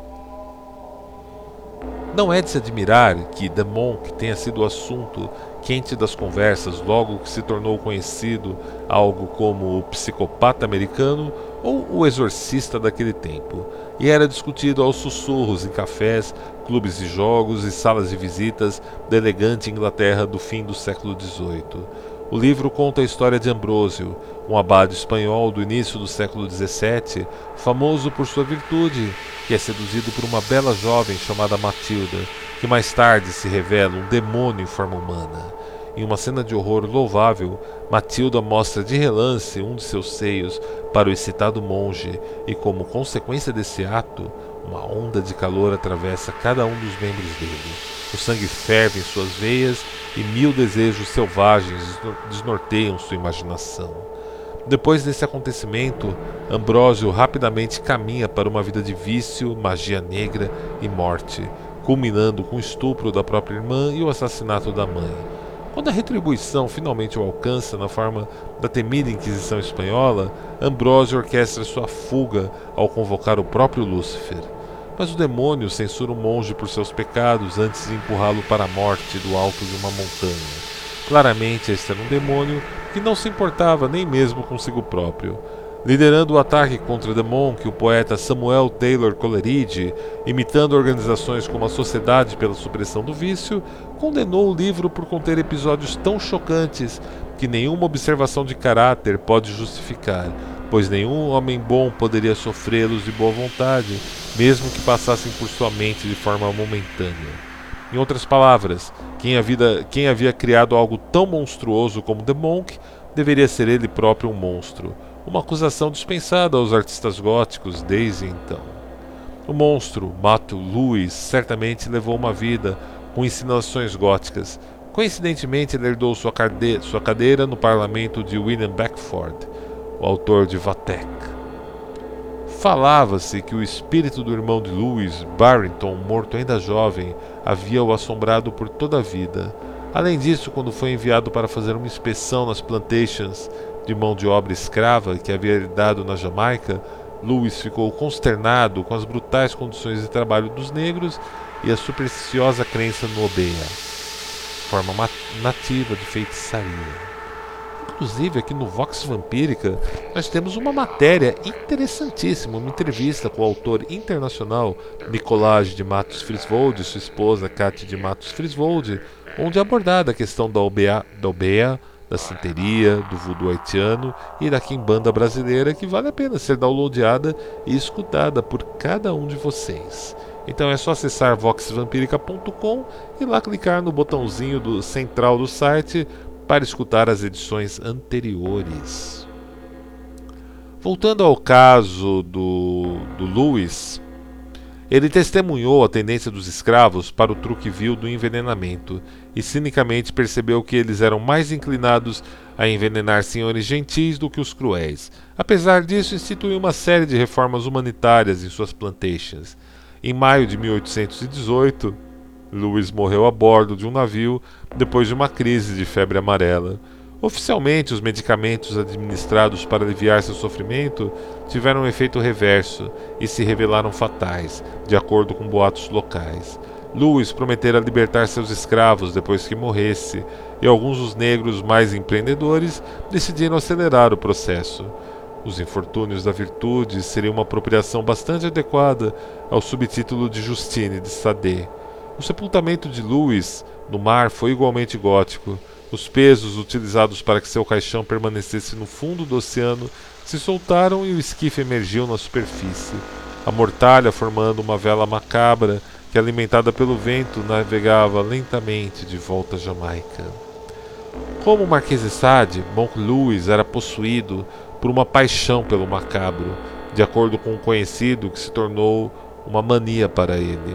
A: Não é de se admirar que The Monk tenha sido o assunto quente das conversas logo que se tornou conhecido algo como o psicopata americano ou o exorcista daquele tempo, e era discutido aos sussurros em cafés, clubes de jogos e salas de visitas da elegante Inglaterra do fim do século dezoito. O livro conta a história de Ambrósio, um abade espanhol do início do século dezessete, famoso por sua virtude, que é seduzido por uma bela jovem chamada Matilda, que mais tarde se revela um demônio em forma humana. Em uma cena de horror louvável, Matilda mostra de relance um de seus seios para o excitado monge e, como consequência desse ato, uma onda de calor atravessa cada um dos membros dele. O sangue ferve em suas veias e mil desejos selvagens desnorteiam sua imaginação. Depois desse acontecimento, Ambrósio rapidamente caminha para uma vida de vício, magia negra e morte, culminando com o estupro da própria irmã e o assassinato da mãe. Quando a retribuição finalmente o alcança na forma da temida Inquisição Espanhola, Ambrósio orquestra sua fuga ao convocar o próprio Lúcifer. Mas o demônio censura o monge por seus pecados antes de empurrá-lo para a morte do alto de uma montanha. Claramente este era um demônio que não se importava nem mesmo consigo próprio. Liderando o ataque contra The Monk, o poeta Samuel Taylor Coleridge, imitando organizações como a Sociedade pela Supressão do Vício, condenou o livro por conter episódios tão chocantes que nenhuma observação de caráter pode justificar, pois nenhum homem bom poderia sofrê-los de boa vontade, mesmo que passassem por sua mente de forma momentânea. Em outras palavras, quem havia, quem havia criado algo tão monstruoso como The Monk deveria ser ele próprio um monstro, uma acusação dispensada aos artistas góticos desde então. O monstro, Matthew Lewis, certamente levou uma vida com insinuações góticas. Coincidentemente, ele herdou sua, cade- sua cadeira no parlamento de William Beckford, o autor de Vathek. Falava-se que o espírito do irmão de Lewis, Barrington, morto ainda jovem, havia o assombrado por toda a vida. Além disso, quando foi enviado para fazer uma inspeção nas plantations de mão de obra escrava que havia herdado na Jamaica, Lewis ficou consternado com as brutais condições de trabalho dos negros e a supersticiosa crença no obeia, forma nativa de feitiçaria. Inclusive, aqui no Vox Vampírica, nós temos uma matéria interessantíssima, uma entrevista com o autor internacional Nicolás de Matos Friswold e sua esposa Katy de Matos Friswold, onde é abordada a questão da obeia, da obeia, da santeria, do voodoo haitiano e da quimbanda brasileira, que vale a pena ser downloadada e escutada por cada um de vocês. Então é só acessar vox vampirica ponto com e lá clicar no botãozinho do central do site para escutar as edições anteriores. Voltando ao caso do, do Lewis, ele testemunhou a tendência dos escravos para o truque vil do envenenamento e cinicamente percebeu que eles eram mais inclinados a envenenar senhores gentis do que os cruéis. Apesar disso, instituiu uma série de reformas humanitárias em suas plantations. Em maio de mil oitocentos e dezoito, Lewis morreu a bordo de um navio depois de uma crise de febre amarela. Oficialmente, os medicamentos administrados para aliviar seu sofrimento tiveram um efeito reverso e se revelaram fatais, de acordo com boatos locais. Lewis prometera libertar seus escravos depois que morresse, e alguns dos negros mais empreendedores decidiram acelerar o processo. Os infortúnios da virtude seriam uma apropriação bastante adequada ao subtítulo de Justine de Sade. O sepultamento de Lewis no mar foi igualmente gótico. Os pesos utilizados para que seu caixão permanecesse no fundo do oceano se soltaram e o esquife emergiu na superfície. A mortalha formando uma vela macabra que, alimentada pelo vento, navegava lentamente de volta à Jamaica. Como o Marquês de Sade, Monk Lewis era possuído por uma paixão pelo macabro, de acordo com um conhecido que se tornou uma mania para ele.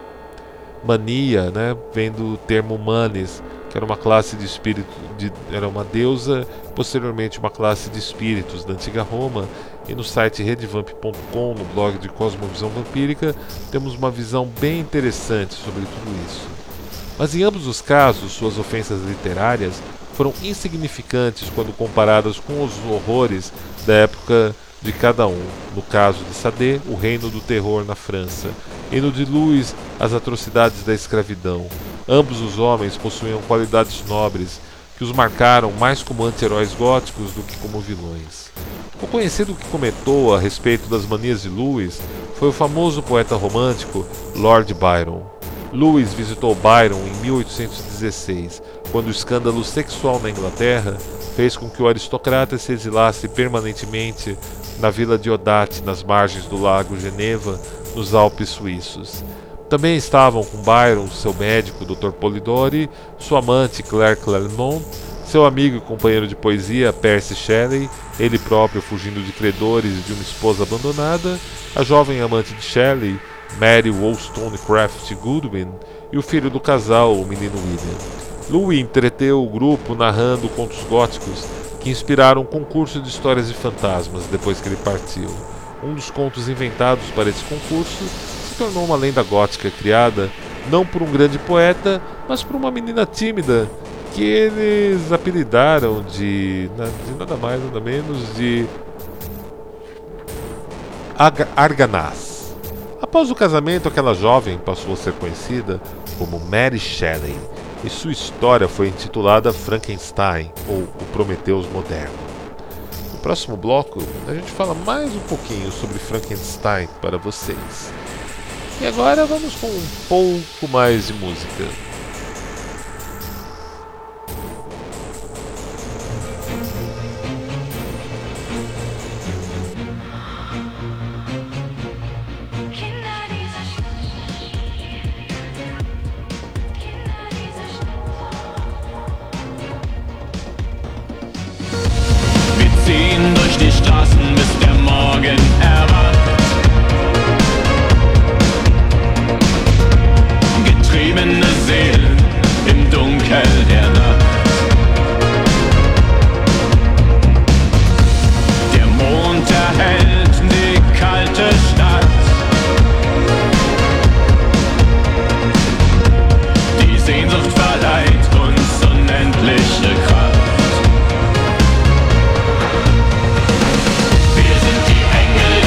A: Mania, né, vem do termo manes, que era uma classe de espírito, de, era uma deusa, posteriormente uma classe de espíritos da antiga Roma, e no site redvamp ponto com, no blog de Cosmovisão Vampírica, temos uma visão bem interessante sobre tudo isso. Mas em ambos os casos, suas ofensas literárias foram insignificantes quando comparadas com os horrores da época de cada um. No caso de Sade, o reino do terror na França, e no de Lewis, as atrocidades da escravidão. Ambos os homens possuíam qualidades nobres que os marcaram mais como anti-heróis góticos do que como vilões. O conhecido que comentou a respeito das manias de Lewis foi o famoso poeta romântico Lord Byron. Lewis visitou Byron em mil oitocentos e dezesseis, quando o escândalo sexual na Inglaterra fez com que o aristocrata se exilasse permanentemente na vila de Odate, nas margens do lago Geneva, nos Alpes suíços. Também estavam com Byron seu médico, doutor Polidori, sua amante Claire Claremont, seu amigo e companheiro de poesia Percy Shelley, ele próprio fugindo de credores e de uma esposa abandonada, a jovem amante de Shelley, Mary Wollstonecraft Goodwin, e o filho do casal, o menino William. Louis entreteu o grupo narrando contos góticos que inspiraram um concurso de histórias de fantasmas depois que ele partiu. Um dos contos inventados para esse concurso se tornou uma lenda gótica criada não por um grande poeta, mas por uma menina tímida que eles apelidaram de, de nada mais nada menos de Arganaz. Após o casamento, aquela jovem passou a ser conhecida como Mary Shelley, e sua história foi intitulada Frankenstein, ou O Prometheus Moderno. No próximo bloco, a gente fala mais um pouquinho sobre Frankenstein para vocês. E agora vamos com um pouco mais de música.
D: Ziehen durch die Straßen, bis der Morgen erwacht. Getriebene Seelen im Dunkel der Nacht. Der Mond erhellt die kalte Stadt. Die Sehnsucht verleiht uns unendliche Kraft. Wir sind die Engel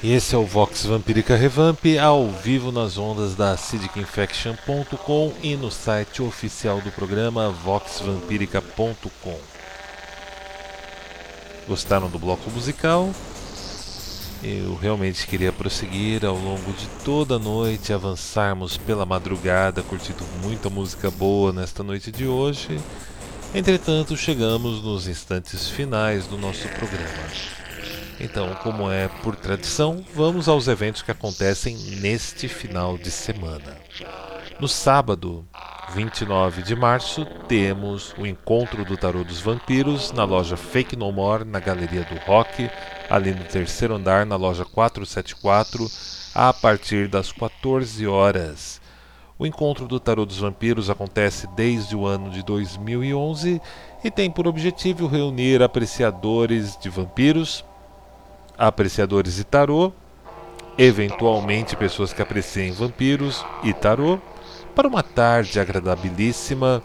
A: E esse é o Vox Vampírica Revamp, ao vivo nas ondas da acidic infection ponto com e no site oficial do programa vox vampirica ponto com. Gostaram do bloco musical? Eu realmente queria prosseguir ao longo de toda a noite, avançarmos pela madrugada, curtindo muita música boa nesta noite de hoje. Entretanto, chegamos nos instantes finais do nosso programa. Então, como é por tradição, vamos aos eventos que acontecem neste final de semana. No sábado, vinte e nove de março, temos o Encontro do Tarô dos Vampiros na loja Fake No More, na Galeria do Rock, ali no terceiro andar, na loja quatrocentos e setenta e quatro, a partir das quatorze horas. O Encontro do Tarô dos Vampiros acontece desde o ano de dois mil e onze e tem por objetivo reunir apreciadores de vampiros, apreciadores de tarô, eventualmente pessoas que apreciem vampiros e tarô, para uma tarde agradabilíssima,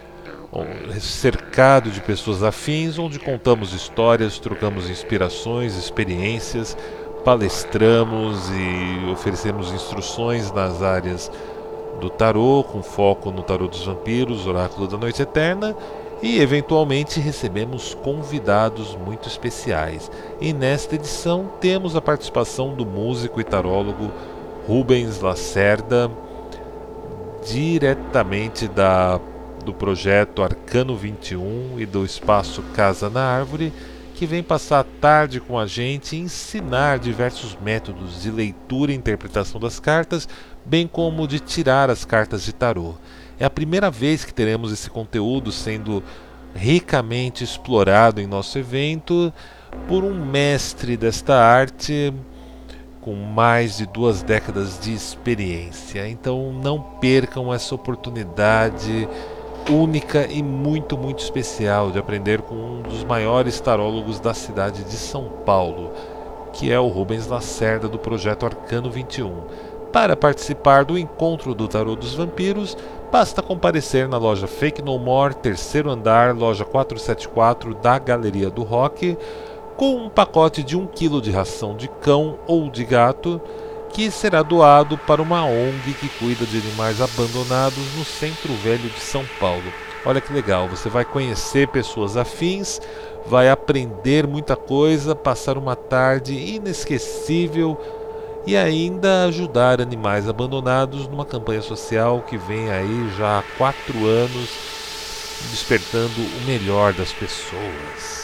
A: cercado de pessoas afins, onde contamos histórias, trocamos inspirações, experiências, palestramos e oferecemos instruções nas áreas do tarô, com foco no tarô dos vampiros, oráculo da noite eterna, e eventualmente recebemos convidados muito especiais. E nesta edição temos a participação do músico e tarólogo Rubens Lacerda, diretamente da, do projeto Arcano vinte e um e do espaço Casa na Árvore, que vem passar a tarde com a gente e ensinar diversos métodos de leitura e interpretação das cartas, bem como de tirar as cartas de tarô. É a primeira vez que teremos esse conteúdo sendo ricamente explorado em nosso evento por um mestre desta arte com mais de duas décadas de experiência. Então não percam essa oportunidade única e muito, muito especial de aprender com um dos maiores tarólogos da cidade de São Paulo, que é o Rubens Lacerda, do projeto Arcano vinte e um. Para participar do Encontro do Tarô dos Vampiros, basta comparecer na loja Fake No More, terceiro andar, loja quatrocentos e setenta e quatro da Galeria do Rock, com um pacote de um quilo de ração de cão ou de gato, que será doado para uma O N G que cuida de animais abandonados no Centro Velho de São Paulo. Olha que legal, você vai conhecer pessoas afins, vai aprender muita coisa, passar uma tarde inesquecível e ainda ajudar animais abandonados numa campanha social que vem aí já há quatro anos, despertando o melhor das pessoas.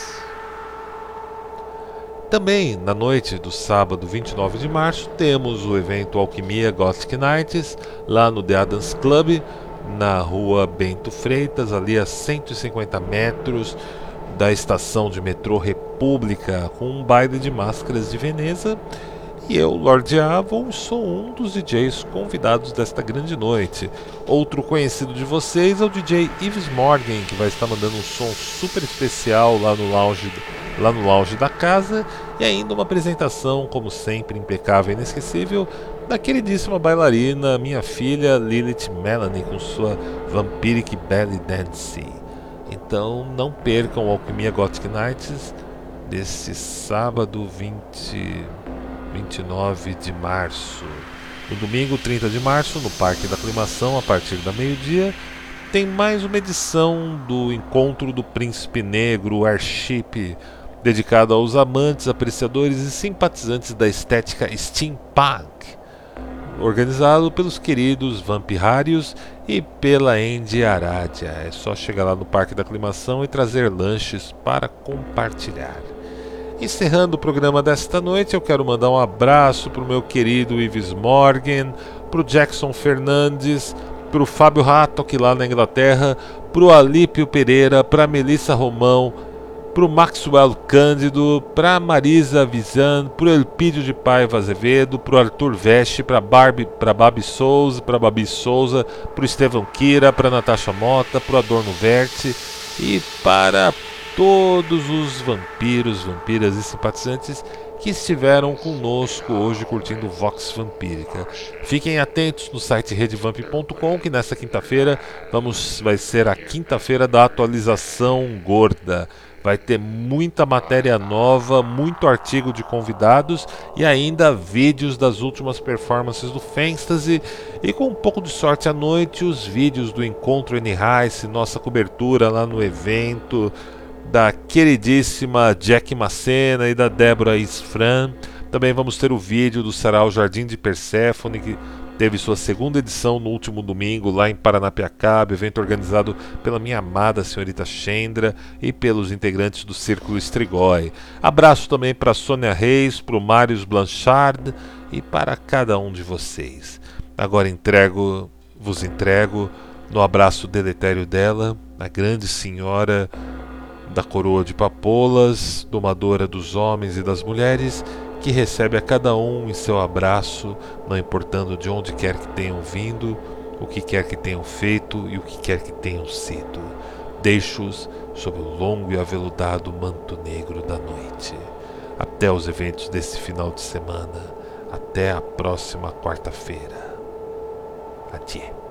A: Também, na noite do sábado vinte e nove de março, temos o evento Alquimia Gothic Nights, lá no The Adams Club, na rua Bento Freitas, ali a cento e cinquenta metros da estação de metrô República, com um baile de máscaras de Veneza. E eu, Lord Avon, sou um dos D Js convidados desta grande noite. Outro conhecido de vocês é o D J Yves Morgan, que vai estar mandando um som super especial lá no lounge, lá no lounge da casa. E ainda uma apresentação, como sempre, impecável e inesquecível, da queridíssima bailarina, minha filha Lilith Melanie, com sua Vampiric Belly Dance. Então não percam o Alquimia Gothic Nights desse sábado vinte... vinte e nove de março. No domingo trinta de março, no Parque da Aclimação, a partir da meio-dia, tem mais uma edição do Encontro do Príncipe Negro Airship, dedicado aos amantes, apreciadores e simpatizantes da estética steampunk, organizado pelos queridos Vampirários e pela Andy Aradia. É só chegar lá no Parque da Aclimação e trazer lanches para compartilhar. Encerrando o programa desta noite, eu quero mandar um abraço para o meu querido Yves Morgan, para o Jackson Fernandes, para o Fábio Hattock lá na Inglaterra, para o Alípio Pereira, para a Melissa Romão, para o Maxwell Cândido, para a Marisa Vizan, para o Elpídio de Paiva Azevedo, para o Arthur Veste, para a Babi Souza, para a Babi Souza, para o Estevão Kira, para a Natasha Mota, para o Adorno Verte e para todos os vampiros, vampiras e simpatizantes que estiveram conosco hoje curtindo Vox Vampírica. Fiquem atentos no site rede vamp ponto com, que nesta quinta-feira vamos, vai ser a quinta-feira da atualização gorda. Vai ter muita matéria nova, muito artigo de convidados e ainda vídeos das últimas performances do Fantasy. E com um pouco de sorte à noite, os vídeos do Encontro N-Rice, nossa cobertura lá no evento, da queridíssima Jack Macena e da Débora Isfran. Também vamos ter o vídeo do Sarau Jardim de Perséfone, que teve sua segunda edição no último domingo lá em Paranapiacaba, evento organizado pela minha amada senhorita Chendra e pelos integrantes do Círculo Strigoi. Abraço também para Sônia Reis, para o Marius Blanchard e para cada um de vocês. Agora entrego, vos entrego no abraço deletério dela, a grande senhora da coroa de papoulas, domadora dos homens e das mulheres, que recebe a cada um em seu abraço, não importando de onde quer que tenham vindo, o que quer que tenham feito e o que quer que tenham sido. Deixo-os sob o longo e aveludado manto negro da noite. Até os eventos desse final de semana. Até a próxima quarta-feira. Adieu.